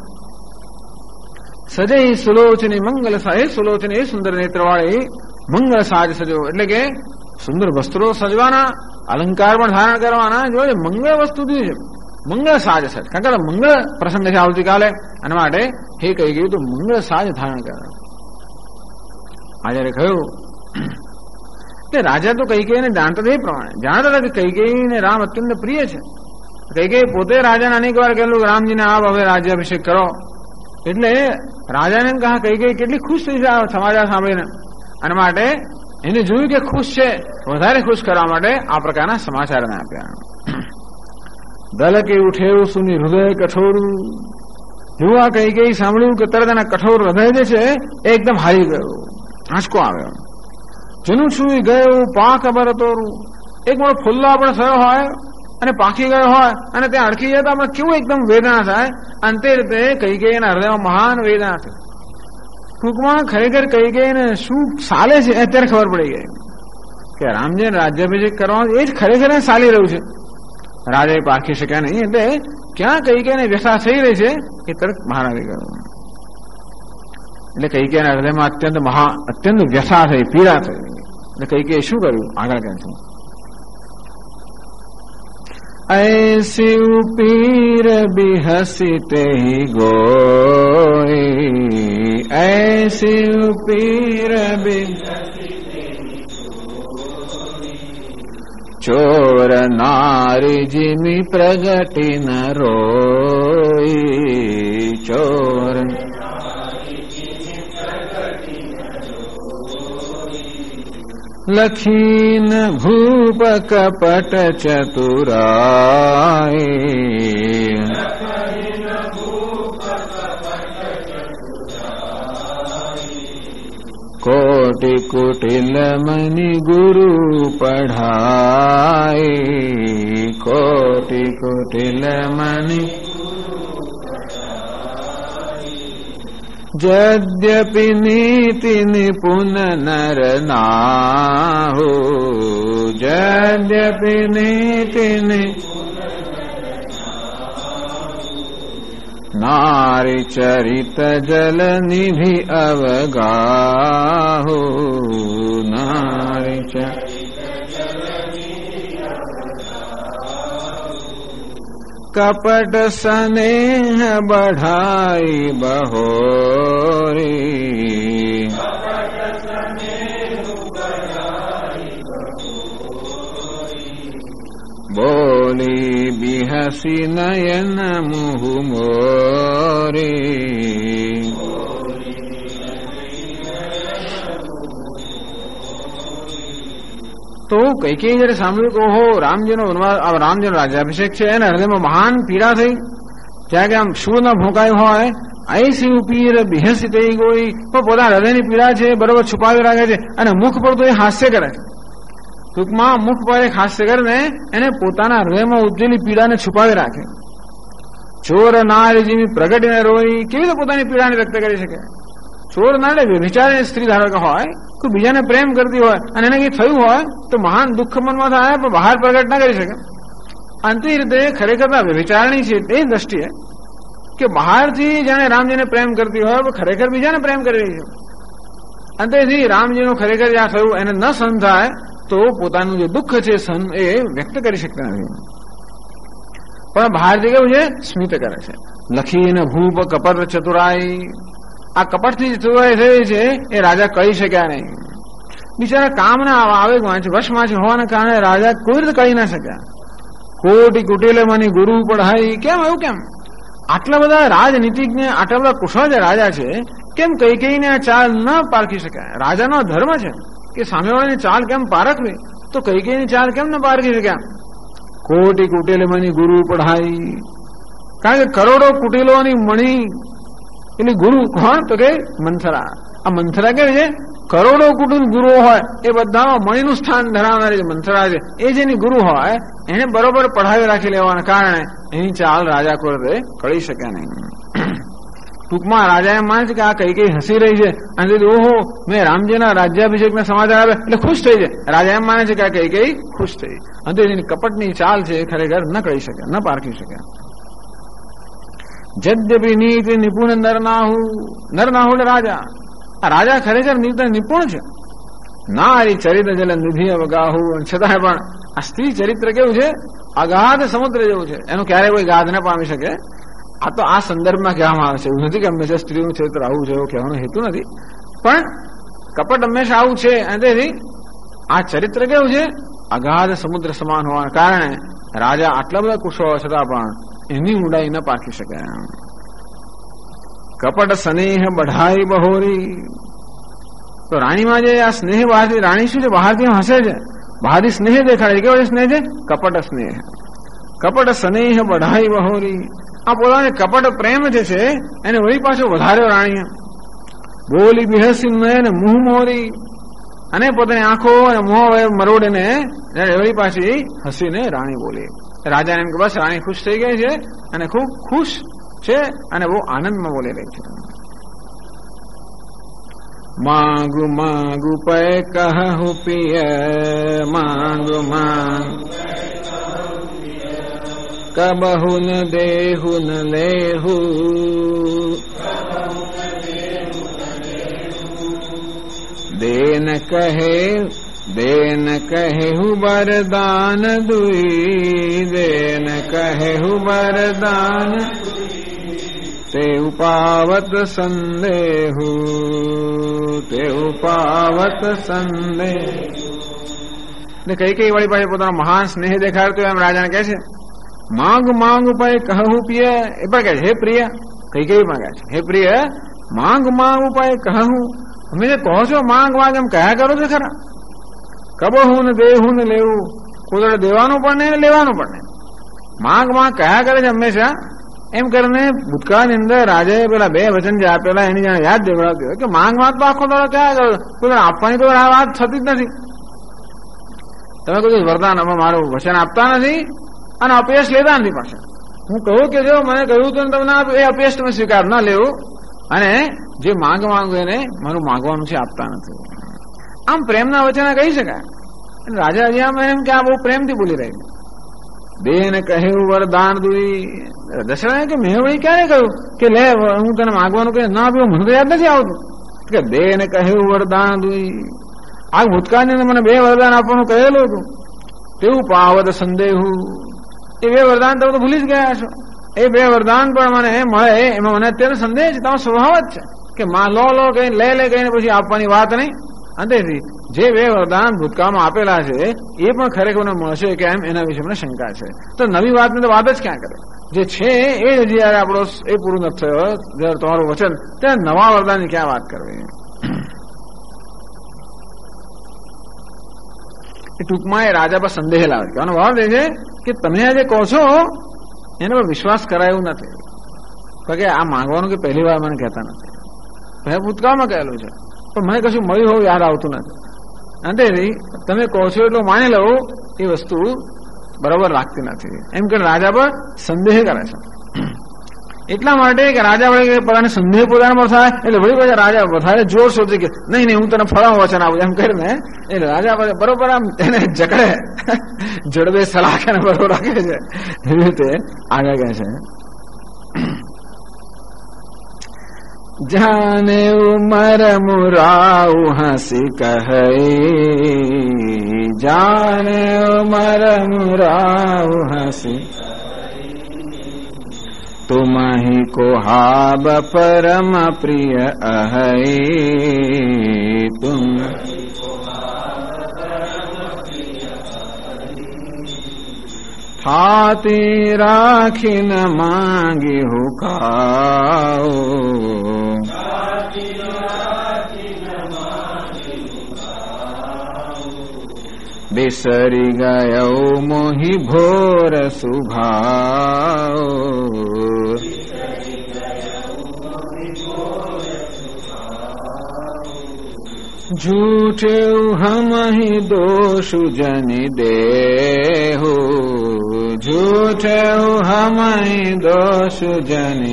સજે સુલોચની મંગલ સાહે. સુલોચની એ સુંદર નેત્રવાળી મંગળ સાજ સજો, એટલે કે સુંદર વસ્ત્રો સજવાના, અલંકાર પણ ધારણ કરવાના. જો મંગળ વસ્તુ છે, મંગળ સાજ સજ, કારણ કે મંગળ પ્રસંગ છે આવતીકાલે, અને માટે હે કૈકેયી તો મંગળ સાજ ધારણ કરે. આ જયારે કહ્યું તે રાજા તો કૈકેયીને જાણતા હતા, એ પ્રમાણે જાણતા હતા કે કૈકેયીને રામ અત્યંત પ્રિય છે. કૈકેયી પોતે રાજાને અનેક વાર કહેલું રામજીને આપ હવે રાજ્યાભિષેક કરો. એટલે રાજાને કહા કૈકેયી કેટલી ખુશ થઈ છે આ સમાચાર સાંભળીને, અને માટે એને જોયું કે ખુશ છે, વધારે ખુશ કરવા માટે આ પ્રકારના સમાચારને આપ્યા. દલકે ઉઠેવું સુની હૃદય કઠોરું. જોવા કૈકેયી સાંભળ્યું કે તરત એના કઠોર હૃદય જે છે એ એકદમ હારી ગયું, આંચકો આવ્યો. જેનું છું ગયું પાક ખબર તોરું. એક મોટો ફુલ્લો આપણે થયો હોય અને પાકી ગયો હોય અને ત્યાં અડકી જાય તો આપણે કેવું એકદમ વેદના થાય. અંતે રીતે કૈકેયીના હૃદયમાં મહાન વેદના થઈ. ટૂંકમાં ખરેખર કૈકેયીને શું ચાલે છે અત્યારે ખબર પડી ગઈ કે રામજીને રાજ્યાભિષેક કરવાનું એ જ ખરેખર ચાલી રહ્યું છે. રાજાએ પારખી શક્યા નહીં, એટલે ક્યાં કૈકેયીને વ્યથા થઈ રહી છે એ તરત બહાર આવી ગયો. એટલે કૈકેયીના હૃદયમાં અત્યંત વ્યથા થઈ, પીડા થઈ. એટલે કૈકેયીએ શું કર્યું આગળ કહે છે, ऐसी पीर बिहसिते गोई, ऐसी पीर चोर नारी जिमी प्रगति न रोई. चोर लखीन भूप कपट चतुराई. कोटि कुटिल मनि गुरु पढ़ाई. कोटि कुटिल मनि यद्यपि नीति निपुण नर नाहु. यद्यपि नीति नारी चरित जल निधि अवगाहु. नारी कपट स्नेह बढ़ाई बहोरी. बोली बिहसी नयन मुह मोरी. તો કૈકેયી જયારે સાંભળ્યું કે ઓહો રામજીનો રાજ્યાભિષેક છે, એના હૃદયમાં મહાન પીડા થઈ. જ્યાં કે આમ શૂળ ના ભોંકાયું હોય, ऐसी પીર બિહસી થઈ ગઈ. પણ પોતાના હૃદયની પીડા છે બરોબર છુપાવી રાખે છે, અને મુખ પર તો એ હાસ્ય કરે છે. ટૂંકમાં મુખ પર એક હાસ્ય કરીને એને પોતાના હૃદયમાં ઉપજેલી પીડાને છુપાવી રાખે. ચોર નારી જેવી પ્રગટીને રોઈ. કેવી રીતે પોતાની પીડાને વ્યક્ત કરી શકે? ચોર નારે વિચારે સ્ત્રી ધારક હોય, કોઈ બીજાને પ્રેમ કરતી હોય અને એને કઈ થયું હોય તો મહાન દુઃખ મનમાં થાય, પણ બહાર પ્રગટ ના કરી શકે. અંતે રીતે ખરેખર વિચારણી છે એ દ્રષ્ટિએ કે બહારથી જાણે રામજીને પ્રેમ કરતી હોય પણ ખરેખર બીજાને પ્રેમ કરી રહી છે. અંતેથી રામજીનું ખરેખર જ્યાં થયું એને ન સહન થાય તો પોતાનું જે દુઃખ છે એ વ્યક્ત કરી શકતા નથી, પણ બહારથી કેવું છે સ્મિત કરે છે. લખીને ભૂપ કપટ ચતુરાઈ. આ કપટથી ચતુરાઈ થઈ છે એ રાજા કહી શક્યા નહીં. બિચારા કામના આવેગમાં છે, વશમાં છે હોવાના કારણે રાજા કોઈ રીતે કહી ના શક્યા. કોટી કુટિલે મની ગુરુ પઢાઈ. કેમ એવું? કેમ આટલા બધા રાજનીતિજ્ઞ, આટલા બધા કુશળ જે રાજા છે, કેમ કૈકેયીને આ ચાલ ન પારખી શકાય? રાજાનો ધર્મ છે કે સામેવાળાની ચાલ કેમ પારખવી, તો કૈકેયીની ચાલ કેમ ન પારખી શક્યા? કોટી કુટિલે મની ગુરુ પઢાઈ. કારણ કે કરોડો કુટિલોની મણી એટલે ગુરુ કોણ? તો કે મંથરા. આ મંથરા કેવી છે? કરોડો કુટુંબ ગુરુઓ હોય એ બધામાં મણીનું સ્થાન ધરાવનારી જે મંથરા છે એ જેની ગુરુ હોય એને બરોબર પઢાવી રાખી લેવાના કારણે એની ચાલ રાજા કોઈ કરી શક્યા નહીં. ટૂંકમાં રાજા એમ માને છે કે આ કૈકેયી હસી રહી છે અને ઓહો મેં રામજીના રાજ્યાભિષેકના સમાચાર આવે એટલે ખુશ થઈ જાય. રાજા એમ માને છે કે આ કૈકેયી ખુશ થઈ, અને એની કપટની ચાલ છે ખરેખર ન કરી શક્યા, ન પારખી શક્યા. यद्यपि नीति निपुण नरनाहु. नरनाहु એટલે રાજા. આ રાજા ખરેખર નીતિ નિપુણ છે. નારી ચરિત્ર જલ નિધિ અવગાહુ. છતાંય પણ આ સ્ત્રી ચરિત્ર કેવું છે? અગાધ સમુદ્ર જેવું છે, એનું ક્યારેય કોઈ ગાધ ન પામી શકે. આ તો આ સંદર્ભમાં કહેવામાં આવે છે, એવું નથી કે હંમેશા સ્ત્રીનું ચરિત્ર આવું છે એવું કહેવાનો હેતુ નથી, પણ કપટ હંમેશા આવું છે. અને તેથી આ ચરિત્ર કેવું છે? અગાધ સમુદ્ર સમાન હોવાના કારણે રાજા આટલા બધા કુશળ હોવા છતાં પણ એની ઊંડાઈ ન પારખી શકે. કપટ સ્નેહ બઢાઈ બહોરી. તો રાણીમાં જે આ સ્નેહ બહારથી, રાણી શું છે? બહારથી હસે છે, બહારથી સ્નેહ દેખાડે છે. કેવો સ્નેહ છે? કપટ સ્નેહ. કપટ સ્નેહ બઢાઈ બહોરી. આ પોતાને કપટ પ્રેમ જે છે એને વળી પાછો વધાર્યો રાણીએ. બોલી બિહસી નયન મુહ મોરી. અને પોતાની આંખો અને મોં મરોડીને વળી પાછી હસીને રાણી બોલી. રાજાને એમ કે બસ રાણી ખુશ થઈ ગઈ છે અને ખૂબ ખુશ છે અને બહુ આનંદમાં બોલી રહી છે. માંગુ માંગુ પે કહું પિય, માંગુ માંગુ કબહુ ન દેહુ ન લેહુ. દેન કહેહુ વરદાન દુઈ, દેન કહેહુ વરદાન તે ઉપાવત સંદેહુ, તે ઉપાવત સંદેહ. કઈ વાળી પાસે પોતાનો મહાન સ્નેહ દેખાડતો એમ રાજાને કહે છે માંગ માંગ ઉપાય કહું પિય. એ પણ કહે છે હે પ્રિય. કઈ પણ કહે છે હે પ્રિય માંગ માંગ ઉપાય કહું. તમે જે કહો છો માંગ માંગ એમ કયા કરો છો ખરા? કબહું ને દેહું ને લેવું. કોઈ દેવાનું પણ નહીં ને લેવાનું પણ નહીં. માંગ માંગ કયા કરે છે હંમેશા. એમ કરીને ભૂતકાળની અંદર રાજાએ પેલા બે વચન જે આપેલા એની જાણે યાદ દેવડાવતી હોય કે માંગ માંગ તો આખો દાડો કયા કરો? કોઈ આપવાની તો આ વાત થતી જ નથી. તમે કોઈ વરદાન અમે મારું વચન આપતા નથી અને અપયશ લેતા નથી. પાછા હું કહું કે જો મને કહ્યું તો તમને એ અપયશ તમે સ્વીકાર ન લેવું અને જે માંગ માંગુ એને મારું માંગવાનું છે આપતા નથી. આમ પ્રેમના વચન કહી શકાય. રાજા હજી આમ એમ કે આ બહુ પ્રેમથી બોલી રહી. દેન કહ્યું વરદાન દુઈ. દશરથે કે મેં વળી ક્યારે કહ્યું કે લે હું તને માંગવાનું કહે ના આપ્યું? મને તો યાદ નથી આવતું કે દેન કહ્યું વરદાન દુઈ. આ ભૂતકાળની અંદર મને બે વરદાન આપવાનું કહેલું હતું. તેવું પાવત સંદેહું. એ બે વરદાન તમે તો ભૂલી જ ગયા છો. એ બે વરદાન પણ મને મળે એમાં મને અત્યારે સંદેહ છે. તમારો સ્વભાવ જ છે કે માં લો કઈ લે કઈને પછી આપવાની વાત નહીં. અંતેથી જે બે વરદાન ભૂતકાળમાં આપેલા છે એ પણ ખરેખર મને મળશે કે એમ એના વિશે મને શંકા છે. તો નવી વાતની તો વાત જ ક્યાં કરે? જે છે એ જયારે આપણો એ પૂરું નથી થયો જયારે તમારું વચન ત્યારે નવા વરદાનની ક્યાં વાત કરવી? એ ટૂંકમાં એ રાજા પર સંદેહ લાવે. કહેવાનો ભાવ એ છે કે તમે આ જે કહો છો એના પર વિશ્વાસ કરાયું નથી. કે આ માંગવાનું કે પહેલી વાર મને કહેતા નથી. પહેલા ભૂતકાળમાં કહેલું છે પણ મને કશું મળ્યું હોવું યાદ આવતું નથી. અંતે તમે કહો છો એટલું માની લઉં એ વસ્તુ બરાબર લાગતી નથી. એમ કે રાજા પર સંદેહ કરે છે. એટલા માટે કે રાજા વડે પોતાને સંદેહ પોતાના પર થાય એટલે વળી પાછા રાજા વધારે જોર શોધે કે નહીં હું તને ફળાવું વચન આપું એમ કરીને એટલે રાજા બરોબર આમ એને જકડે જડબે સલાહ બરોબર રાખે છે. એવી રીતે આગળ કહે છે જાને ઉમર મુરાઉ હસી કહે, જાને ઉમર મુરાઉ હસી તુમહી કો હાબ પરમ પ્રિય અહૈ, તુમ હાથી રાખી ન માંગી હુકાઓ, બિસરી ગયો મોહી ભોર સુભાઓ, झूठे हम ही दोष जनि देहु, झूठे हम ही दोष जनि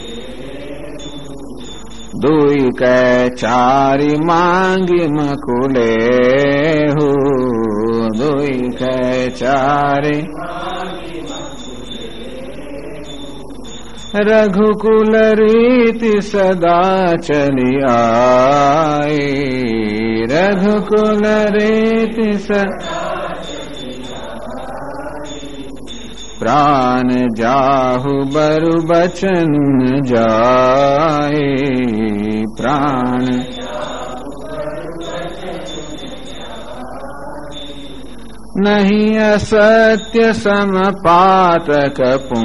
दुई कै चारि मांगी मकुले हो, दुई कै चारि रघुकुल रीति सदा चली आई, रघुकुल रीति सदा प्राण जाहु बरु बचन जाए, प्राण नहीं असत्य समपातक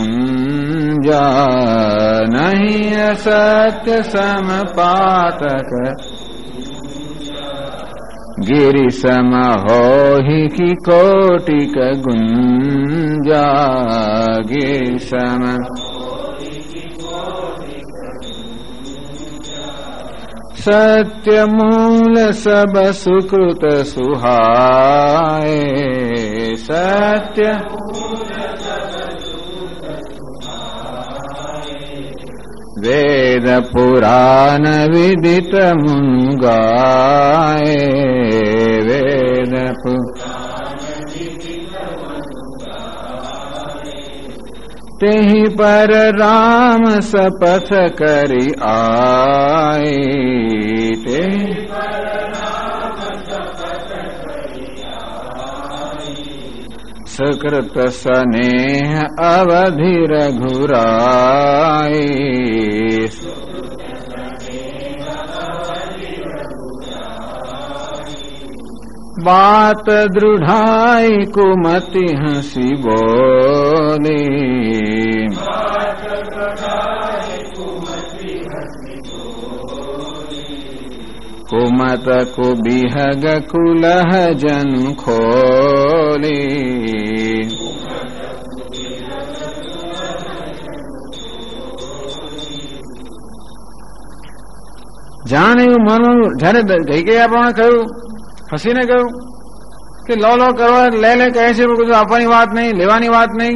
पुंजा, नहीं असत्य समपातक गिरि सम होहि की कोटिक गुंजा, गिरि सम सत्य मूल सब सुकृत सुहाए, सत्य वेद पुराण विदित मुंगाए, वेद तेहि पर राम सपथ करि आए, तेहि सकृत स्नेह अवधि रघुराए, बात दृढ़ाई कुमति हंसी बोले, कुमत कुबिहग कुलह जन खोले, જાણે એવું મન જયારે ગઈ ગયા પણ કહ્યું, હસીને કહ્યું કે લો લો કરવા લે લે કહે છે, બધું આપવાની વાત નહીં, લેવાની વાત નહીં.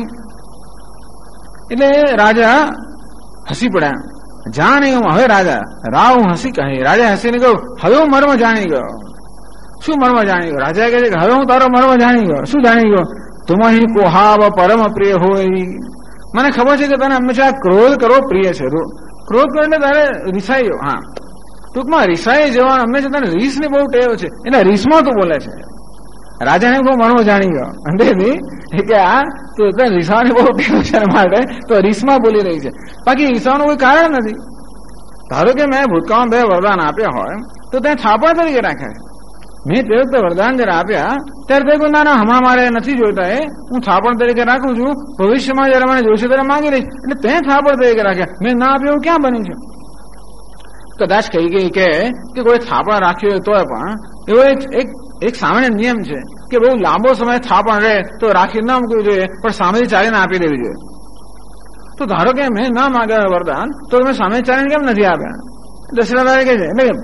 એટલે રાજા હસી પડ્યા. જાણે એવું હવે રાજા રાવ હસી કહે, રાજા હસીને કહ્યું હવે હું મર્મ જાણી ગયો. શું મર્મ જાણી ગયો? રાજા કહે છે કે હવે હું તારો મર્મ જાણી ગયો. શું જાણી ગયો? તુમહી કોહાવ પરમ પ્રિય હોય. મને ખબર છે કે તને હંમેશા ક્રોધ કરવો પ્રિય છે. ક્રોધ કરો એટલે તારે રિસાઈ ગયો. હા, ટૂંકમાં રિસાઈ જવાનું હંમેશા તને રીસની બહુ ટેવ છે, એટલે રીસમાં તું બોલે છે. રાજાને બહુ મર્મ જાણી ગયો અંધેથી કે આ તો રીસાવાની બહુ ટેવ છે માટે તો રીસમાં બોલી રહી છે. બાકી રીસાવાનું કોઈ કારણ નથી. ધારો કે મેં ભૂતકાળમાં 2 વરદાન આપ્યા હોય તો ત્યાં છાપા તરીકે રાખ્યા. મેં તે વખતે વરદાન જયારે આપ્યા ત્યારે તે ના ના હમણાં મારે નથી જોઈતા, એ હું થાપણ તરીકે રાખું છું, ભવિષ્યમાં જયારે મને જોઈશે ત્યારે માંગી લઈશ. એટલે તે થાપણ તરીકે રાખ્યા. મેં ના આપ્યું ક્યાં બન્યું છે? કદાચ કહી ગઈ કે કોઈ થાપણ રાખ્યું હોય તોય પણ એવો એક સામાન્ય નિયમ છે કે બહુ લાંબો સમય થાપણ રહે તો રાખી ના મૂકવું જોઈએ, પણ સામેથી ચાલીને આપી દેવી જોઈએ. તો ધારો કે મેં ના માંગ્યા વરદાન તો તમે સામે ચાલીને કેમ નથી આપ્યા? દશરથે કહે છે એટલે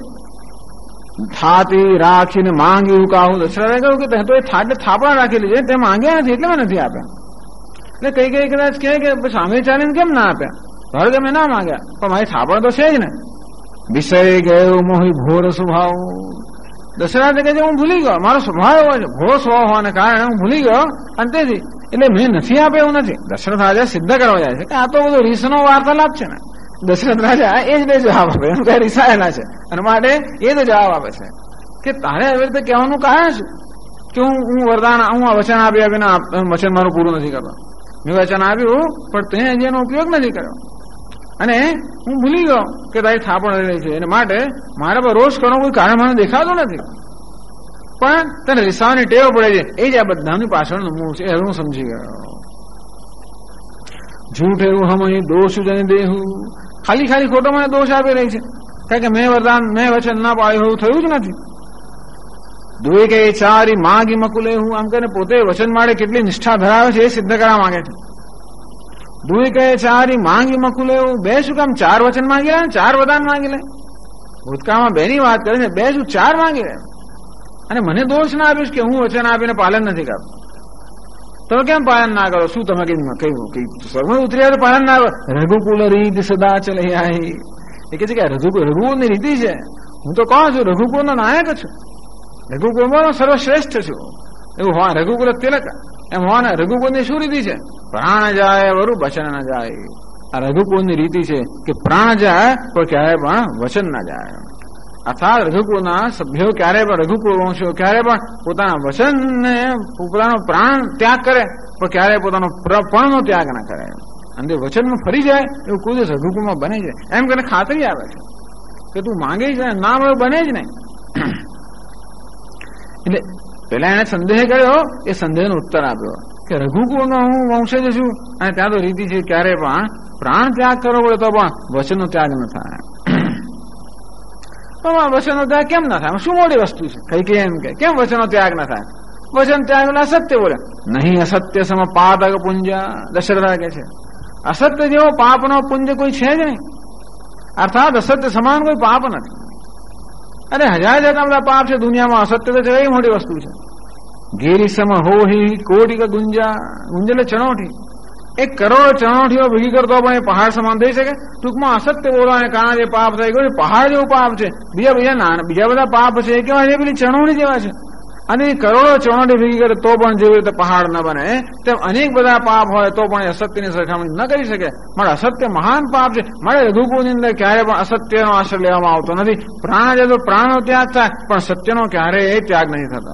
થાતી રાખીને માંગ્યું કાહું. દશરથે કહ્યું કે તો એ થાપણા રાખેલી છે, તે માંગ્યા નથી એટલે મેં નથી આપ્યા. એટલે કઈ કઈ કદાચ કહે કે સામે ચાલીને કેમ ના આપ્યા? ધારો કે મેં ના માંગ્યા પણ મારી થાપણ તો છે જ ને. વિષય ગયો મોહી ભોર સ્વભાવ. દશરથે કહે છે હું ભૂલી ગયો, મારો સ્વભાવ એવો છે, ભોળો સ્વભાવ હોવાને કારણે હું ભૂલી ગયો અને તેથી એટલે મેં નથી આપ્યા એવું નથી. દશરથ રાજા સિદ્ધ કરવા જાય છે કે આ તો બધો રીસનો વાર્તાલાપ છે ને. દશરથ રાજા એ જ બે જવાબ આપે, એમ કઈ રીસાયેલા છે અને માટે એ જ જવાબ આપે છે કે તારે આવી રીતે કહેવાનું કારણ શું કે હું વરદાન હું આ વચન આપી આપીને વચન મારું પૂરું નથી કરતો. મેં વચન આપ્યું પણ તે હજી એનો ઉપયોગ નથી કર્યો અને હું ભૂલી ગયો કે તારી થાપણ રહી છે. એને માટે મારા પર રોષ કરવાનો કોઈ કારણ મને દેખાતું નથી, પણ તને રીસાવાની ટેવ પડે છે. એ જ આ બધાની પાછળનું મૂળ છે, હું સમજી ગયો. જૂઠ એવું હમ અહીં દોષ જને દેહું. ખાલી ખાલી ખોટો મને દોષ આપી રહી છે, કારણ કે મેં વરદાન મેં વચન ના પાડ્યું એવું થયું જ નથી. દુએ કે ચારી માગી મકુલે હું આમ કરીને પોતે વચન માડે કેટલી નિષ્ઠા ધરાવે છે એ સિદ્ધ કરવા માંગે છે. દુએ કહે ચારી માંગી મકુલે હું. 2 શું કામ 4 વચન માંગી લે, 4 વરદાન માંગી લે. ભૂતકાળમાં 2 ની વાત કરે છે, 2 શું 4 માંગી લે અને મને દોષ ના આપીશ કે હું વચન આપીને પાલન નથી કરતો. તમે કેમ પાલન ના કરો? શું તમે કઈ સર્વ ઉતર્યા તો પાલન ના કરો? રઘુકુલ રીત સદા ચલે આઈ. એ કે છે કે રઘુકુળની રીતિ છે. હું તો કોણ છું? રઘુકુળનો નાયક છું, રઘુકુળમાં સર્વશ્રેષ્ઠ છું. એવું હોય રઘુકુલ તિલક એમ હોય ને. રઘુકુળની શું રીતિ છે? પ્રાણ જાય વરુ વચન ના જાય. આ રઘુકુળની રીતિ છે કે પ્રાણ જાય પણ ક્યારે પણ વચન ના જાય. અર્થાત રઘુકુળના સભ્યો ક્યારે પણ રઘુકુળ વંશો ક્યારે પણ પોતાના વચનને પોતાનો પ્રાણ ત્યાગ કરે પણ ક્યારે પોતાનો પણનો ત્યાગ ના કરે. અને વચનમાં ફરી જાય એવું કોઈ દિવસ રઘુકુળમાં બને છે એમ કરીને ખાતરી આવે છે કે તું માંગે છે ના મળે બને જ નહીં. એટલે પેલા એને સંદેહ કર્યો, એ સંદેહનો ઉત્તર આપ્યો કે રઘુકુળનો હું વંશજ છું, અને ત્યાં તો રીતિ છે ક્યારે પણ પ્રાણ ત્યાગ કરવો પડે તો પણ વચનનો ત્યાગ ન થાય. વચનનો ત્યાગ કેમ ના થાય? શું મોટી વસ્તુ છે? કઈ કે એમ કે કેમ વચનનો ત્યાગ ના થાય? વચન ત્યાગ એટલે અસત્ય બોલે. નહીં અસત્ય સમ પાતક પુંજ, દશરથ કે છે અસત્ય જેવો પાપનો પુંજ કોઈ છે જ નહીં. અર્થાત અસત્ય સમાન કોઈ પાપ નથી. અરે હજાર જેટલા બધા પાપ છે દુનિયામાં, અસત્ય તો છે એ મોટી વસ્તુ છે. ગેરી સમ હોહી કોટી ક ગુંજા, ગુંજ એટલે ચણોઠી. 1 કરોડ ચણોઠીઓ ભેગી કરતો પણ એ પહાડ સમાન થઈ શકે? ટૂંકમાં અસત્ય બોલવાને કારણે જે પાપ થઈ ગયું પહાડ જેવું પાપ છે. બીજા બધા પાપ છે એ કેવા છે? પેલી ચણોઠી જેવા છે. અને કરોડો ચણોઠી ભેગી કરે તો પણ જેવી રીતે પહાડ ન બને, તેમ અનેક બધા પાપ હોય તો પણ અસત્યની સરખામણી ન કરી શકે. મળે અસત્ય મહાન પાપ છે. મળે રઘુકુળની અંદર ક્યારે પણ અસત્યનો આશ્રય લેવામાં આવતો નથી. પ્રાણ જાય તો પ્રાણનો ત્યાગ થાય, પણ સત્યનો ક્યારેય ત્યાગ નહીં થતો.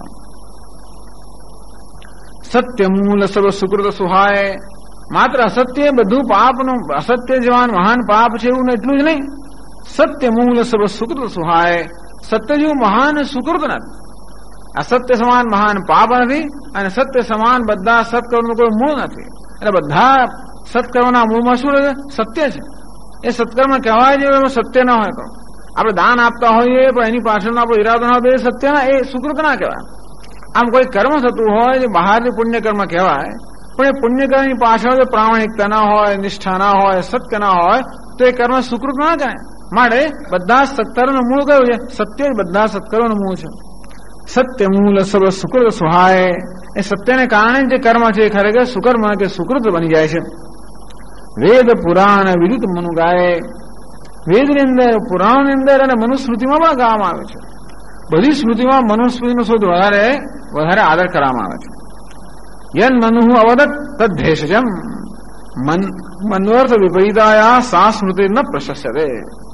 સત્ય મૂળ સર્વ સુકૃત સુહાય. માત્ર અસત્ય બધું પાપનું, અસત્ય જેવા મહાન પાપ છે એવું એટલું જ નહીં. સત્ય મૂળ સર્વ સુકૃત સુહાય. સત્ય જેવું મહાન સુકૃત નથી. અસત્ય સમાન મહાન પાપ નથી, અને સત્ય સમાન બધા સત્કર્મનું કોઈ મૂળ નથી. એટલે બધા સત્કર્મના મૂળમાં શું રહે? સત્ય છે. એ સત્કર્મ કહેવાય છે એમાં સત્ય ના હોય તો આપણે દાન આપતા હોઈએ પણ એની પાછળનો આપણો ઈરાદો ના હોય, એ સત્ય ના, એ સુકૃત ના કહેવાય. આમ કોઈ કર્મ થતું હોય જે બહારથી પુણ્યકર્મ કહેવાય, પણ એ પુણ્યકર્મની પાછળ જો પ્રામાણિકતા ના હોય, નિષ્ઠા ના હોય, સત્ય ના હોય તો એ કર્મ સુકૃત ના કહેવાય. માટે બધા સત્કર્મનું મૂળ કયું છે? સત્ય જ બધા સત્કર્મનું મૂળ છે. સત્ય મૂળ સર્વ સુકૃત સુહાય. એ સત્યને કારણે જે કર્મ છે એ ખરેખર સુકર્મ કે સુકૃત બની જાય છે. વેદ પુરાણ વિદિત મનુ ગાય. વેદની અંદર, પુરાણની અંદર અને મનુસ્મૃતિમાં પણ ગાવામાં આવે છે. બધી સ્મૃતિમાં મનુસ્મૃતિનો સૌથી વધારે આદર કરવામાં આવે છે. યન મનુ અવદત તદ ભેષજમ મન્વર્થ વિપરીતાયા સા સ્મૃતિ ન પ્રશસ્યતે.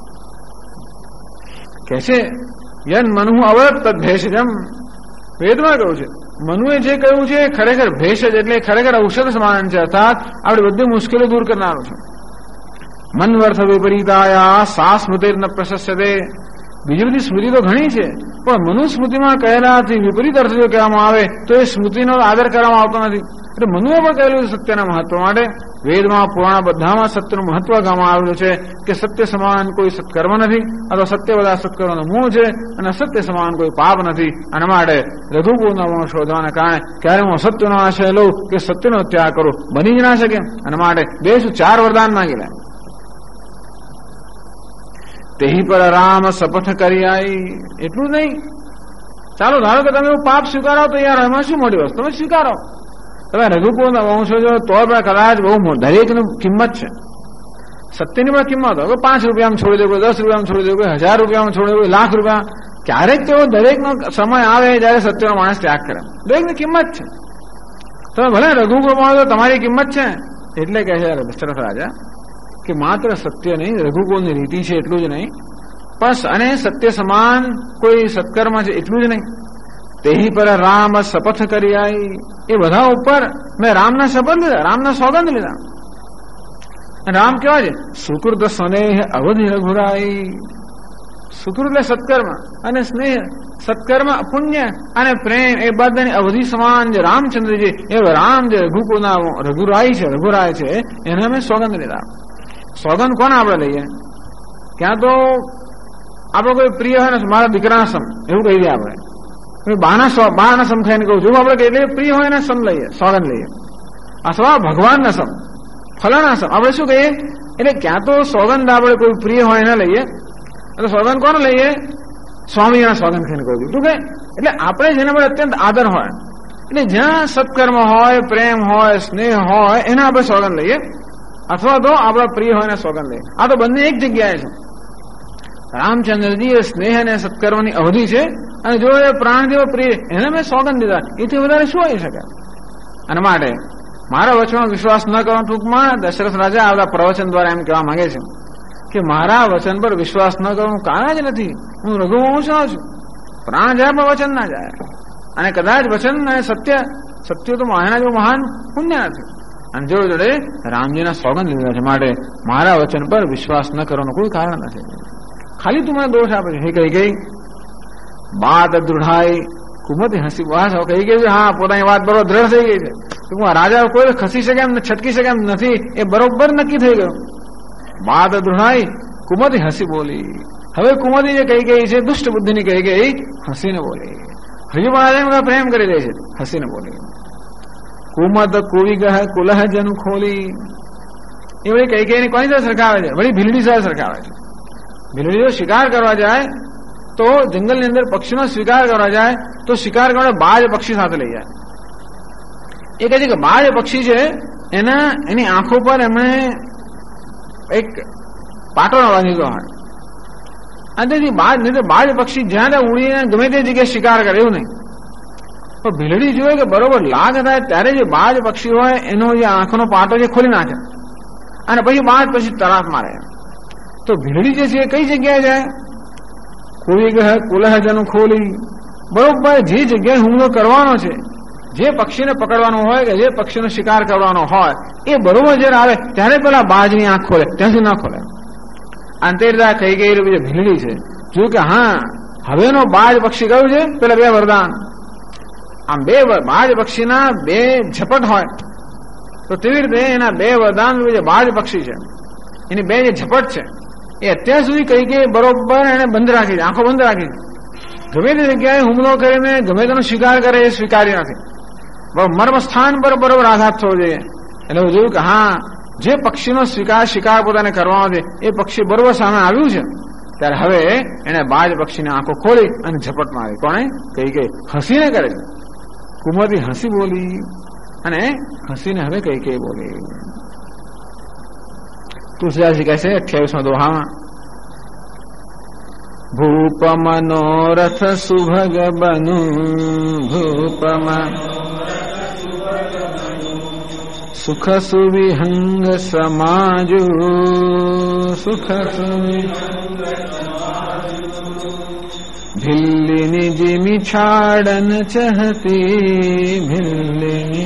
કે છે યન મનુ અવદત તદ ભેષજમ. વેદમાં કહ્યું છે મનુએ જે કહ્યું છે ખરેખર ભેષજ એટલે ખરેખર ઔષધ સમાન છે. અર્થાત આપણી બધી મુશ્કેલી દૂર કરનારું છે. મન્વર્થ વિપરીતાયા સા સ્મૃતિ ન પ્રશસ્યતે. બીજી બધી સ્મૃતિ તો ઘણી છે, પણ મનુસ્મૃતિમાં કહેલાથી વિપરીત અર્થ જો કહેવામાં આવે તો એ સ્મૃતિનો આદર કરવામાં આવતો નથી. એટલે મનુએ પણ કહેલું છે સત્યના મહત્વ માટે. વેદમાં, પુરાણ બધામાં સત્યનું મહત્વ ગામમાં આવેલું છે કે સત્ય સમાન કોઈ સત્કર્મ નથી, અથવા સત્ય બધા સત્કર્મનો મૂળ છે, અને અસત્ય સમાન કોઈ પાપ નથી. અને માટે રઘુકુળનો વંશ શોધવાના કારણે ક્યારે હું અસત્યનો આશય લઉં કે સત્યનો ત્યાગ કરું, બની જ ના શકે. અને માટે 4 વરદાન માંગી લે. તેહી પર રામ શપથ કરી આવી. એટલું જ નહીં, ચાલો ધારો કે તમે એવું પાપ સ્વીકારો તો યાર એમાં શું મોટી વસ્તુ? તમે સ્વીકારો. તમે રઘુકુળના વંશો જો તો કદાચ બહુ દરેકની કિંમત છે. સત્યની પણ કિંમત હોય. 5 રૂપિયામાં છોડી દે, કોઈ 10 રૂપિયામાં છોડી દે, કોઈ 1000 રૂપિયામાં છોડી દે, કોઈ લાખ રૂપિયા. ક્યારેક તેઓ દરેકનો સમય આવે જયારે સત્યનો માણસ ત્યાગ કરે. દરેકની કિંમત છે. તમે ભલે રઘુકુળ માણો તો તમારી કિંમત છે. એટલે કહે છે દશરથ રાજા કે માત્ર સત્ય નહીં, રઘુકુળની રીતિ છે એટલું જ નહીં, પણ અને સત્ય સમાન કોઈ સત્કર્મ છે એટલું જ નહીં. તેહી પર રામ શપથ કરી આવી. એ બધા ઉપર મેં રામના શપથ લીધા, રામના સોગંદ લીધા. રામ કેવા છે? સુકૃત સ્નેહ અવધિ રઘુરાઈ. સુકૃત એટલે સત્કર્મ, અને સ્નેહ સત્કર્મ પુણ્ય અને પ્રેમ એ બધાની અવધિ સમાન જે રામચંદ્રજી એ રામ જે રઘુકુળના રઘુરાય છે એને અમે સોગંદ લીધા. સોગંદ કોને આપણે લઈએ? ક્યાં તો આપડે કોઈ પ્રિય હોય ને મારા દીકરાના સમ એવું કહી દઈએ આપણે, બાના સમ ખાઈને કહું છું આપણે એટલે પ્રિય હોય ને સમ લઈએ, સોગંદ લઈએ. અથવા ભગવાનના સમ, ફલાણા સમ આપણે શું કહીએ? એટલે ક્યાં તો સોગંદ આપણે કોઈ પ્રિય હોય ને લઈએ, એટલે સોગંદ કોને લઈએ? સ્વામીના સોગંદ ખાઈને કહું છું કે એટલે આપણે જેના પર અત્યંત આદર હોય, એટલે જ્યાં સત્કર્મ હોય, પ્રેમ હોય, સ્નેહ હોય એના આપણે સોગંદ લઈએ, અથવા તો આપણા પ્રિય હોય ને સોગંદ લઈએ. આ તો બંને એક જગ્યાએ છે. રામચંદ્રજી એ સ્નેહ અને સત્કર્મની અવધિ છે, અને જો એ પ્રાણ જેવો પ્રિય એને મેં સોગંદ દીધા, એથી વધારે શું આવી શકે? અને માટે મારા વચનમાં વિશ્વાસ ન કરવાનો, ટૂંકમાં દશરથ રાજા આવતા પ્રવચન દ્વારા એમ કહેવા માંગે છે કે મારા વચન પર વિશ્વાસ ન કરવાનું કારણ જ નથી. હું રઘુવંશ છું, પ્રાણ જાય પણ વચન ના જાય. અને કદાચ વચન અને સત્ય તો એના જેવું મહાન પુણ્ય નથી. અને જોડે જોડે રામજીના સોગંદ લીધા છે. માટે મારા વચન પર વિશ્વાસ ન કરવાનું કોઈ કારણ નથી. ખાલી તું મને દોષ આપે છે. હે કઈ ગઈ બાત દૃઢાઈ કુમુદે હસી બસ કહી ગયું હા પોતાની વાત બરોબર દ્રઢ થઈ ગઈ છે. રાજા કોઈ ખસી શકે એમ છટકી શકે એમ નથી એ બરોબર નક્કી થઈ ગયું. વાત દૃઢાઈ કુમુદે હસી બોલી. હવે કુમુદી જે કહી ગઈ છે દુષ્ટ બુદ્ધિની કહી ગઈ હસીને બોલી. હજુ પણ રાજા પ્રેમ કરી દે છે હસીને બોલી. કુમદ કુવી ગહ કુલહ જન ખોલી. એ વળી કઈ કઈ કોની સાથે સરખાવે છે? વળી ભીલડી સાથે સરખાવે છે. ભીલડી જો શિકાર કરવા જાય તો જંગલની અંદર પક્ષીનો શિકાર કરવા જાય તો શિકાર કરવા બાજ પક્ષી સાથે લઈ જાય. એ કહે છે કે બાજ પક્ષી છે એની આંખો પર એમણે એક પાટો બાંધીધો હોય અને તેથી બાજ પક્ષી જ્યાં ત્યાં ઉડીને ગમે તે જગ્યાએ શિકાર કરે એવું નહીં. પણ ભીલડી જોઈએ કે બરોબર લાગ થાય ત્યારે જે બાજ પક્ષી હોય એનો જે આંખનો પાટો છે ખોલી નાખે અને પછી બાજ પછી તરાપ મારે. તો ભીલડી જે છે કઈ જગ્યાએ જાય? કોઈ ગહ કુલહ જન ખોલી. બરોબર જે જગ્યાએ હુમલો કરવાનો છે, જે પક્ષીને પકડવાનું હોય કે જે પક્ષીનો શિકાર કરવાનો હોય એ બરોબર જયારે આવે ત્યારે પેલા બાજની આંખ ખોલે, ત્યાંથી ના ખોલે. અંતેરદા કઈ ગઈ ભીલડી છે જો કે હા હવેનો બાજ પક્ષી કયું છે? પેલા બે વરદાન. આમ બે બાજ પક્ષીના બે ઝપટ હોય તો તેવી રીતે એના બે વરદાન જે બાજ પક્ષી છે એની બે જે ઝપટ છે એ અત્યાર સુધી કઈ કે બરોબર એને બંધ રાખી છે, આંખો બંધ રાખી છે. ગમે તે જગ્યાએ હુમલો કરીને ગમે તેનો શિકાર કરે એ સ્વીકાર્ય નથી. મર્મ સ્થાન પર બરોબર આઘાત થવો જોઈએ. એટલે હું જોયું કે હા જે પક્ષીનો શિકાર પોતાને કરવાનો છે એ પક્ષી બરોબર સામે આવ્યું છે ત્યારે હવે એને બાજ પક્ષીની આંખો ખોલી અને ઝપટ મારી. કોણે? કઈ કે હસીને કરે છે. કુમુદી હસી બોલી અને હસીને હવે કઈ કઈ બોલી. તુલસીદાસજી કહે છે 28મા દોહામાં ભૂપ મનોરથ સુભગ બનુ ભૂપમાં સુખ સુવિહંગ સમાજુ સુખ ભિલ્લીની જીમી છાડન ચહતી ભિલ્લીની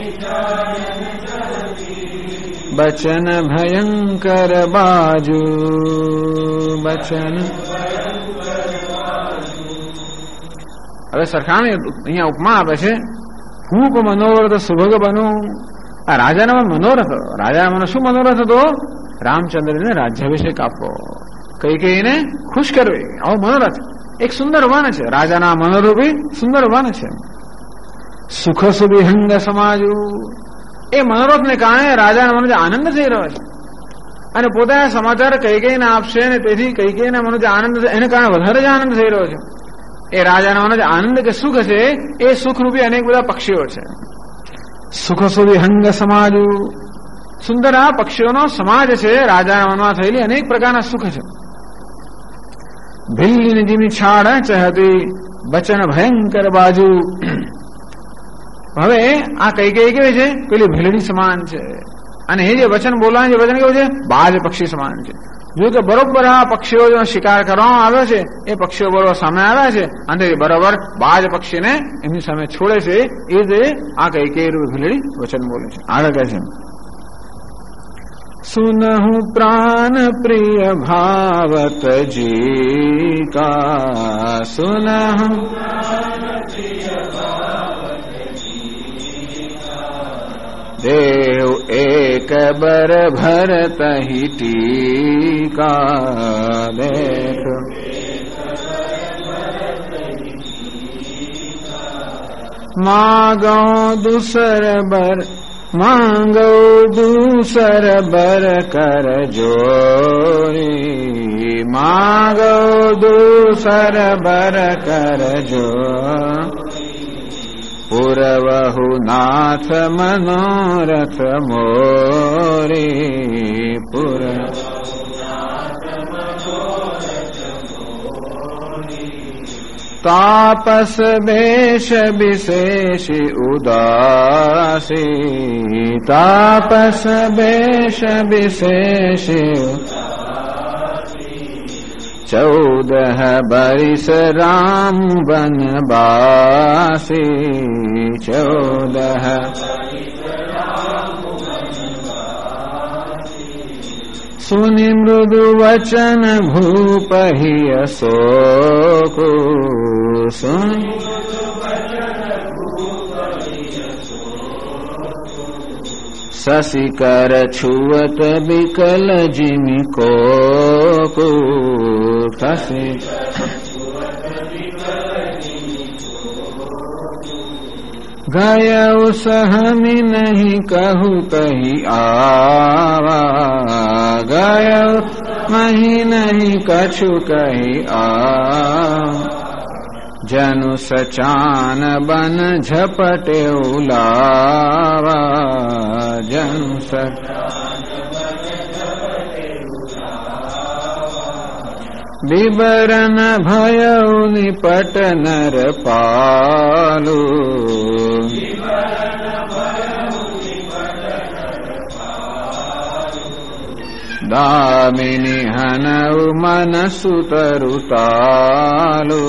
બચન ભયંકર બાજુ બચન. હવે સરખામણી અહીંયા ઉપમા આપે છે. ભૂપ મનોરથ સુભગ બનું. આ રાજાના મનોરથ, રાજાના શું મનોરથ હતો? રામચંદ્રને રાજ્યાભિષેક આપવો, કઈ કઈને ખુશ કરવી, આવો મનોરથ. એક સુંદર વન છે, રાજાના મનોરૂપી સુંદર વન છે. સુખ સુવિહંગ સમાજુ. એ મનોરથને કારણે રાજાના મને આનંદ થઈ રહ્યો છે અને પોતાના સમાચાર કઈ કઈને આપશે અને તેથી કઈ કઈને મને આનંદ એને કારણે વધારે જ આનંદ થઈ રહ્યો છે. એ રાજાના મને આનંદ કે સુખ છે એ સુખરૂપી અનેક બધા પક્ષીઓ છે. સુખ સુવિહંગ સમાજુ. સુંદર આ પક્ષીઓનો સમાજ છે. રાજાના મનમાં થયેલી અનેક પ્રકારના સુખ છે. ભિલ્લીની જીમી છાડ ચહતી બચન ભયંકર બાજુ. હવે આ કઈ કઈ કેવી છે? પેલી ભીલડી સમાન છે અને એ જે વચન બોલવાનું જે વચન કેવું છે? બાજ પક્ષી સમાન છે. જો કે બરોબર આ પક્ષીઓ જો શિકાર કરવામાં આવ્યો છે એ પક્ષીઓ બરોબર સામે આવ્યા છે અને બરોબર બાજ પક્ષીને એમની સામે છોડે છે. એ રીતે આ કઈ કઈ ભીલડી વચન બોલે છે. આગળ કહે છે સુનહુ પ્રાણ પ્રિય ભાવત જી કા સુનહુ દેવ એક બર ભરત હિ ટીકા દેખ માગો દૂસર બર માંગો દૂસર બર કર જોરી માંગો દૂસર બર કર જો પુરવહુ નાથ મનોરથ મોરી પુર તાપસ બેશ વિશેષ ઉદાસી તાપસ બેશ વિશેષ 14 બરિસ રામ વનવાસી 14 સુનિ મૃદુ વચન ભૂપ હિ અશોક સુનિ शशिकर छुअत बिकल जिमि को शशि गयउ सहमि नहीं कहु कही आवा गयउ मही नहीं कछु कही आ जनु सचान बन झपटे उलावा जनु विवरण भयउ निपट नर पालू दामिनी हनउ मन सुतरुतालू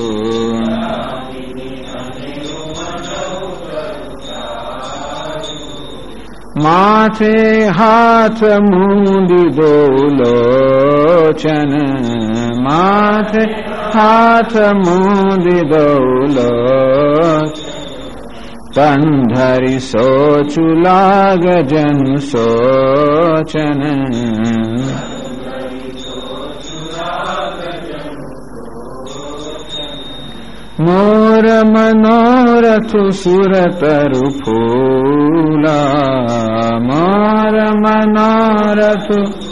माथे हाथ मूंदी दोलोचन माथे हाथ मूंदी दोलोचन तन धरि सोचु लाग जन सोचन मोर मनोरथ सुरतरु फूला मोर मनोरथ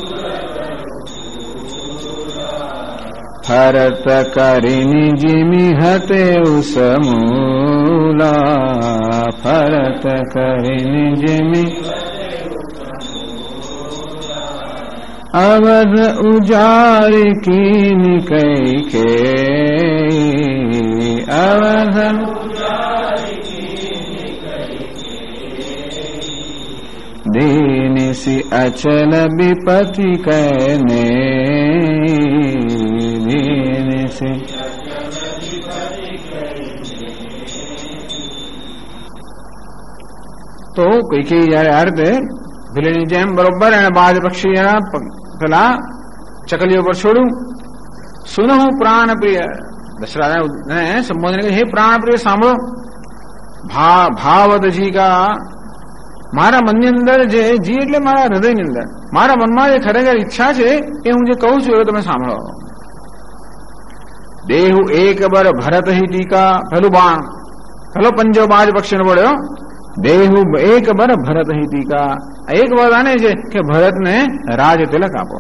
हरत करिनि जिमि हते समूला फरत करिनि जिमि अवध उजारि कीनि कैके अवध दीनिसि अचल विपति कहने दीनिसि તો કઈકેયી જયારે આ રીતે ભીલની જેમ બરોબર એને બાજ પક્ષી પેલા ચકલીઓ પર છોડ્યું સુનહું પ્રાણ પ્રિય દશરથને સંબોધન કર્યું, હે પ્રાણ પ્રિય સાંભળો ભાવતજી કા મારા મનની અંદર જે જી એટલે મારા હૃદયની અંદર મારા મનમાં જે ખરેખર ઈચ્છા છે એ હું જે કહું છું એ તમે સાંભળો. દેહુ એક બર ભરત હિ ટીકા પેલું બાણ પેલો પંજો બાજ પક્ષીનો પડ્યો. દેહુ એક બર ભરત હિ ટીકા એક વરદાન છે કે ભરતને રાજ તિલક આપો.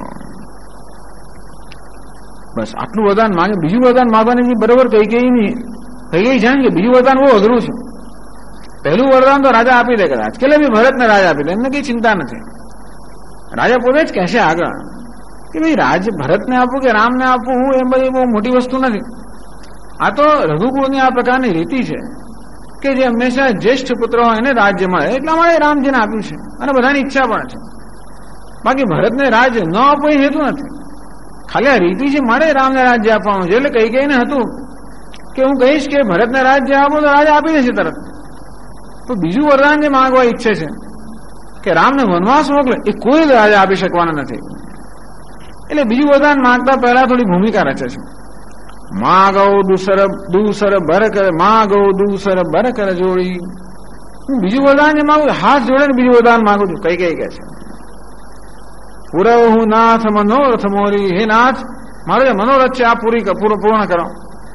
બસ આટલું વરદાન માંગે. બીજું વરદાન માંગવાની બરોબર કઈ જાણ કે બીજું વરદાન બહુ અઘરું છે. પહેલું વરદાન તો રાજા આપી દે કદાચ કે ભાઈ ભરતને રાજા આપી દે, એમને કઈ ચિંતા નથી. રાજા પોતે જ કહેશે આગળ કે ભાઈ રાજ ભરતને આપવું કે રામને આપવું એ બધી બહુ મોટી વસ્તુ નથી. આ તો રઘુકુળની આ પ્રકારની રીતિ છે કે જે હંમેશા જ્યેષ્ઠ પુત્ર હોય એને રાજ્ય મળે એટલા માટે રામજીને આપ્યું છે અને બધાની ઈચ્છા પણ છે. બાકી ભરતને રાજ ન આપવું એ હેતુ નથી, ખાલી આ રીતિ છે મારે રામને રાજ્ય આપવાનું છે. એટલે કઈ કઈને હતું કે હું કહીશ કે ભરતને રાજ્ય આપો તો રાજા આપી દેશે તરત. તો બીજું વરદાન જે માંગવા ઈચ્છે છે કે રામને વનવાસ મોકલે એ કોઈ રાજા આપી શકવાના નથી. એટલે બીજું વરદાન માંગતા પહેલા થોડી ભૂમિકા રચે છે. માગો દૂસર બર કર માગો દૂસર બર કર જોડી. હું બીજું વરદાન જે માંગુ હાથ જોડે ને બીજું વરદાન માંગુ છું. કઈ કે છે પૂરવ હું નાથ મનોરથ મોરી, હે નાથ મારો જે મનોરથ છે આ પૂર્ણ કરો.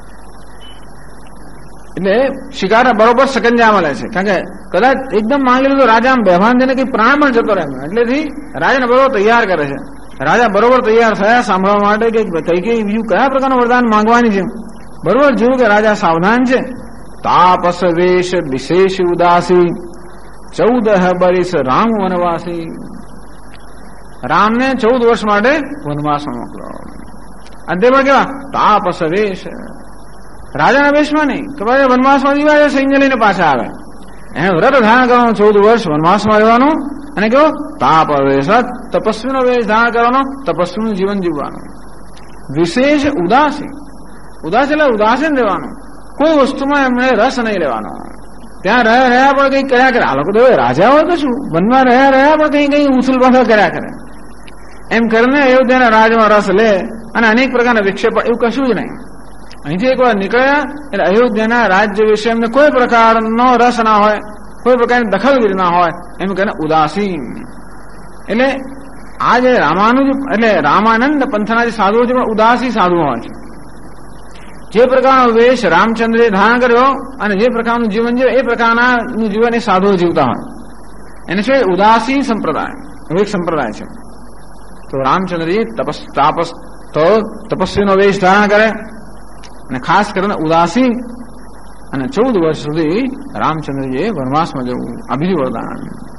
એટલે શિકારા બરોબર સકંજામાં લે છે, કારણ કે કદાચ એકદમ માંગી લીધું રાજા આમ બેભાન થઈને કઈ પ્રાણ પણ જતો રહે. એટલેથી રાજાને બરોબર તૈયાર કરે છે. રાજા બરોબર તૈયાર થયા સાંભળવા માટે કે કઈ બીજું કયા પ્રકારનું વરદાન માંગવાની છે. બરોબર જોયું કે રાજા સાવધાન છે. તાપસ વેશ વિશેષ ઉદાસી 14 બરિસ રામ વનવાસી. રામને 14 વર્ષ માટે વનવાસમાં મોકલો. અંતેમાં કેવા તાપસ વેશ, રાજાના વેશમાં નહીં કે ભાઈ વનવાસમાં દીવા સૈન્ય લઈને પાછા આવે. એને વ્રત ધારણ કરવાનું 14 વર્ષ વનવાસમાં રહેવાનું અને કેવો તાપ વેશ તપસ્વીનો વેશ ધારણ કરવાનો, તપસ્વીનું જીવન જીવવાનું. વિશેષ ઉદાસી, ઉદાસ એટલે ઉદાસીન રહેવાનું, કોઈ વસ્તુમાં એમને રસ નહીં લેવાનો. ત્યાં રહ્યા પણ કઈ કર્યા કરે. આ લોકો તો રાજા હોય તો શું વનમાં રહ્યા પણ કઈ ઉછલ પાછળ કર્યા કરે. એમ કરીને અયોધ્યાના રાજમાં રસ લે અને અનેક પ્રકારના વિક્ષેપ, એવું કશું જ નહીં. અહીંથી એકવાર નીકળ્યા એટલે અયોધ્યાના રાજ્ય વિશે એમને કોઈ પ્રકારનો રસ ના હોય. કોઈ પ્રકારની દખલગીરી ના હોય એમ કહે ઉદાસીન. એટલે આ જે રામાનુજ એટલે રામાનંદ પંથના જે સાધુઓ છે પણ ઉદાસી સાધુઓ હોય છે. જે પ્રકારનો વેશ રામચંદ્રે ધારણ કર્યો અને જે પ્રકારનું જીવન જીવે એ પ્રકારના જીવન એ સાધુઓ જીવતા હોય. એને છે ઉદાસી સંપ્રદાય, એક સંપ્રદાય છે. તો રામચંદ્રજી તપસ્વીનો વેશ ધારણ કરે અને ખાસ કરીને ઉદાસી અને 14 વર્ષ સુધી રામચંદ્રજીએ વનવાસમાં જવું આ બીજું વરદાન.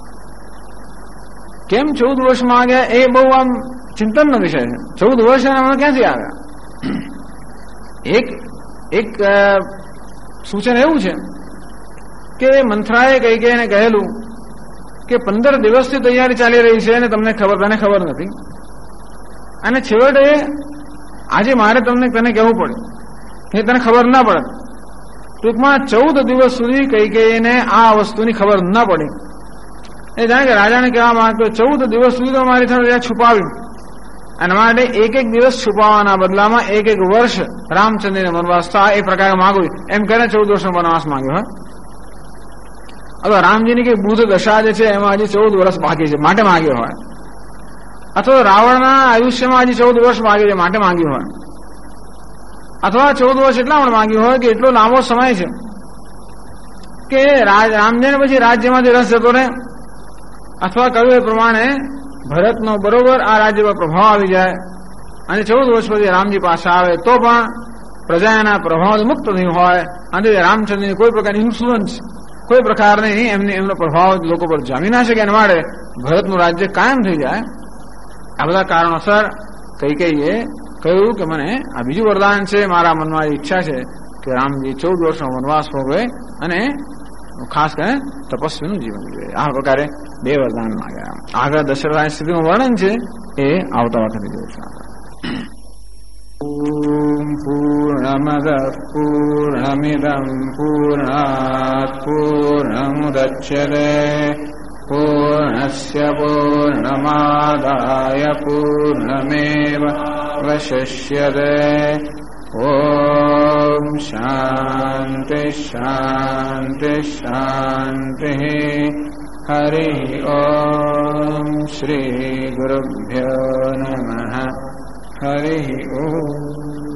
કેમ 14 વર્ષમાં ગયા એ બહુ આમ ચિંતનનો વિષય છે. 14 વર્ષ એના ક્યાંથી આવ્યા? એક સૂચન એવું છે કે મંથરાએ કૈકેયીને કહેલું કે 15 દિવસથી તૈયારી ચાલી રહી છે અને તને ખબર નથી, અને છેવટે આજે મારે તને કહેવું પડે કે તને ખબર ના પડે. ટૂંકમાં 14 દિવસ સુધી કૈકેયીને આ વસ્તુની ખબર ના પડી. એ જાણે કે રાજાને કહેવા માંગતો 14 દિવસ સુધી તો મારી થોડું છુપાવ્યું, અને માટે એક દિવસ છુપાવવાના બદલામાં એક વર્ષ રામચંદ્રને વનવાસ થાય એ પ્રકારે માંગ્યું. એમ કરીને 14 વર્ષનો વનવાસ માંગ્યો હોય. અથવા રામજીની કઈ બુદ્ધ દશા જે છે એમાં હજી 14 વર્ષ બાકી છે માટે માંગ્યો હોય, અથવા રાવણના આયુષ્યમાં હજી 14 વર્ષ બાકી છે માટે માંગ્યું હોય, અથવા 14 વર્ષ એટલા પણ માંગ્યું હોય કે એટલો લાંબો સમય છે કે રામજીને પછી રાજ્યમાંથી રસ જતો રહે, અથવા કહ્યું એ પ્રમાણે ભરતનો બરોબર આ રાજ્ય પર પ્રભાવ આવી જાય અને 14 વર્ષ પછી રામજી પાસે આવે તો પણ પ્રજાના પ્રભાવ મુક્ત થયું હોય અને રામચંદ્રની કોઈ પ્રકારની ઇન્ફ્લુઅન્સ કોઈ પ્રકારની એમનો પ્રભાવ લોકો પર જામી ના શકે એના માટે ભરતનું રાજ્ય કાયમ થઈ જાય. આ બધા કારણોસર કૈકેયીએ કહ્યું કે મને આ બીજું વરદાન છે, મારા મનમાં ઈચ્છા છે કે રામજી 14 વર્ષનો વનવાસ ભોગવે અને ખાસ કરીને તપસ્વીનું જીવન જીવે. આ પ્રકારે 2 વરદાન માંગ્યા. આગળ દશરથની સ્થિતિનું વર્ણન છે એ આવતા વખતે જોઈશું. પૂર્ણમદ પૂર્ણમિદં પૂર્ણાત પૂર્ણમુદચ્યતે પૂર્ણસ્ય પૂર્ણમાદાય પૂર્ણમેવાવશિષ્યતે. ઓમ શાંતિ શાંતિ શાંતિ. હરિ ઓમ શ્રી ગુરુભ્યો નમઃ. હરિ ઓમ.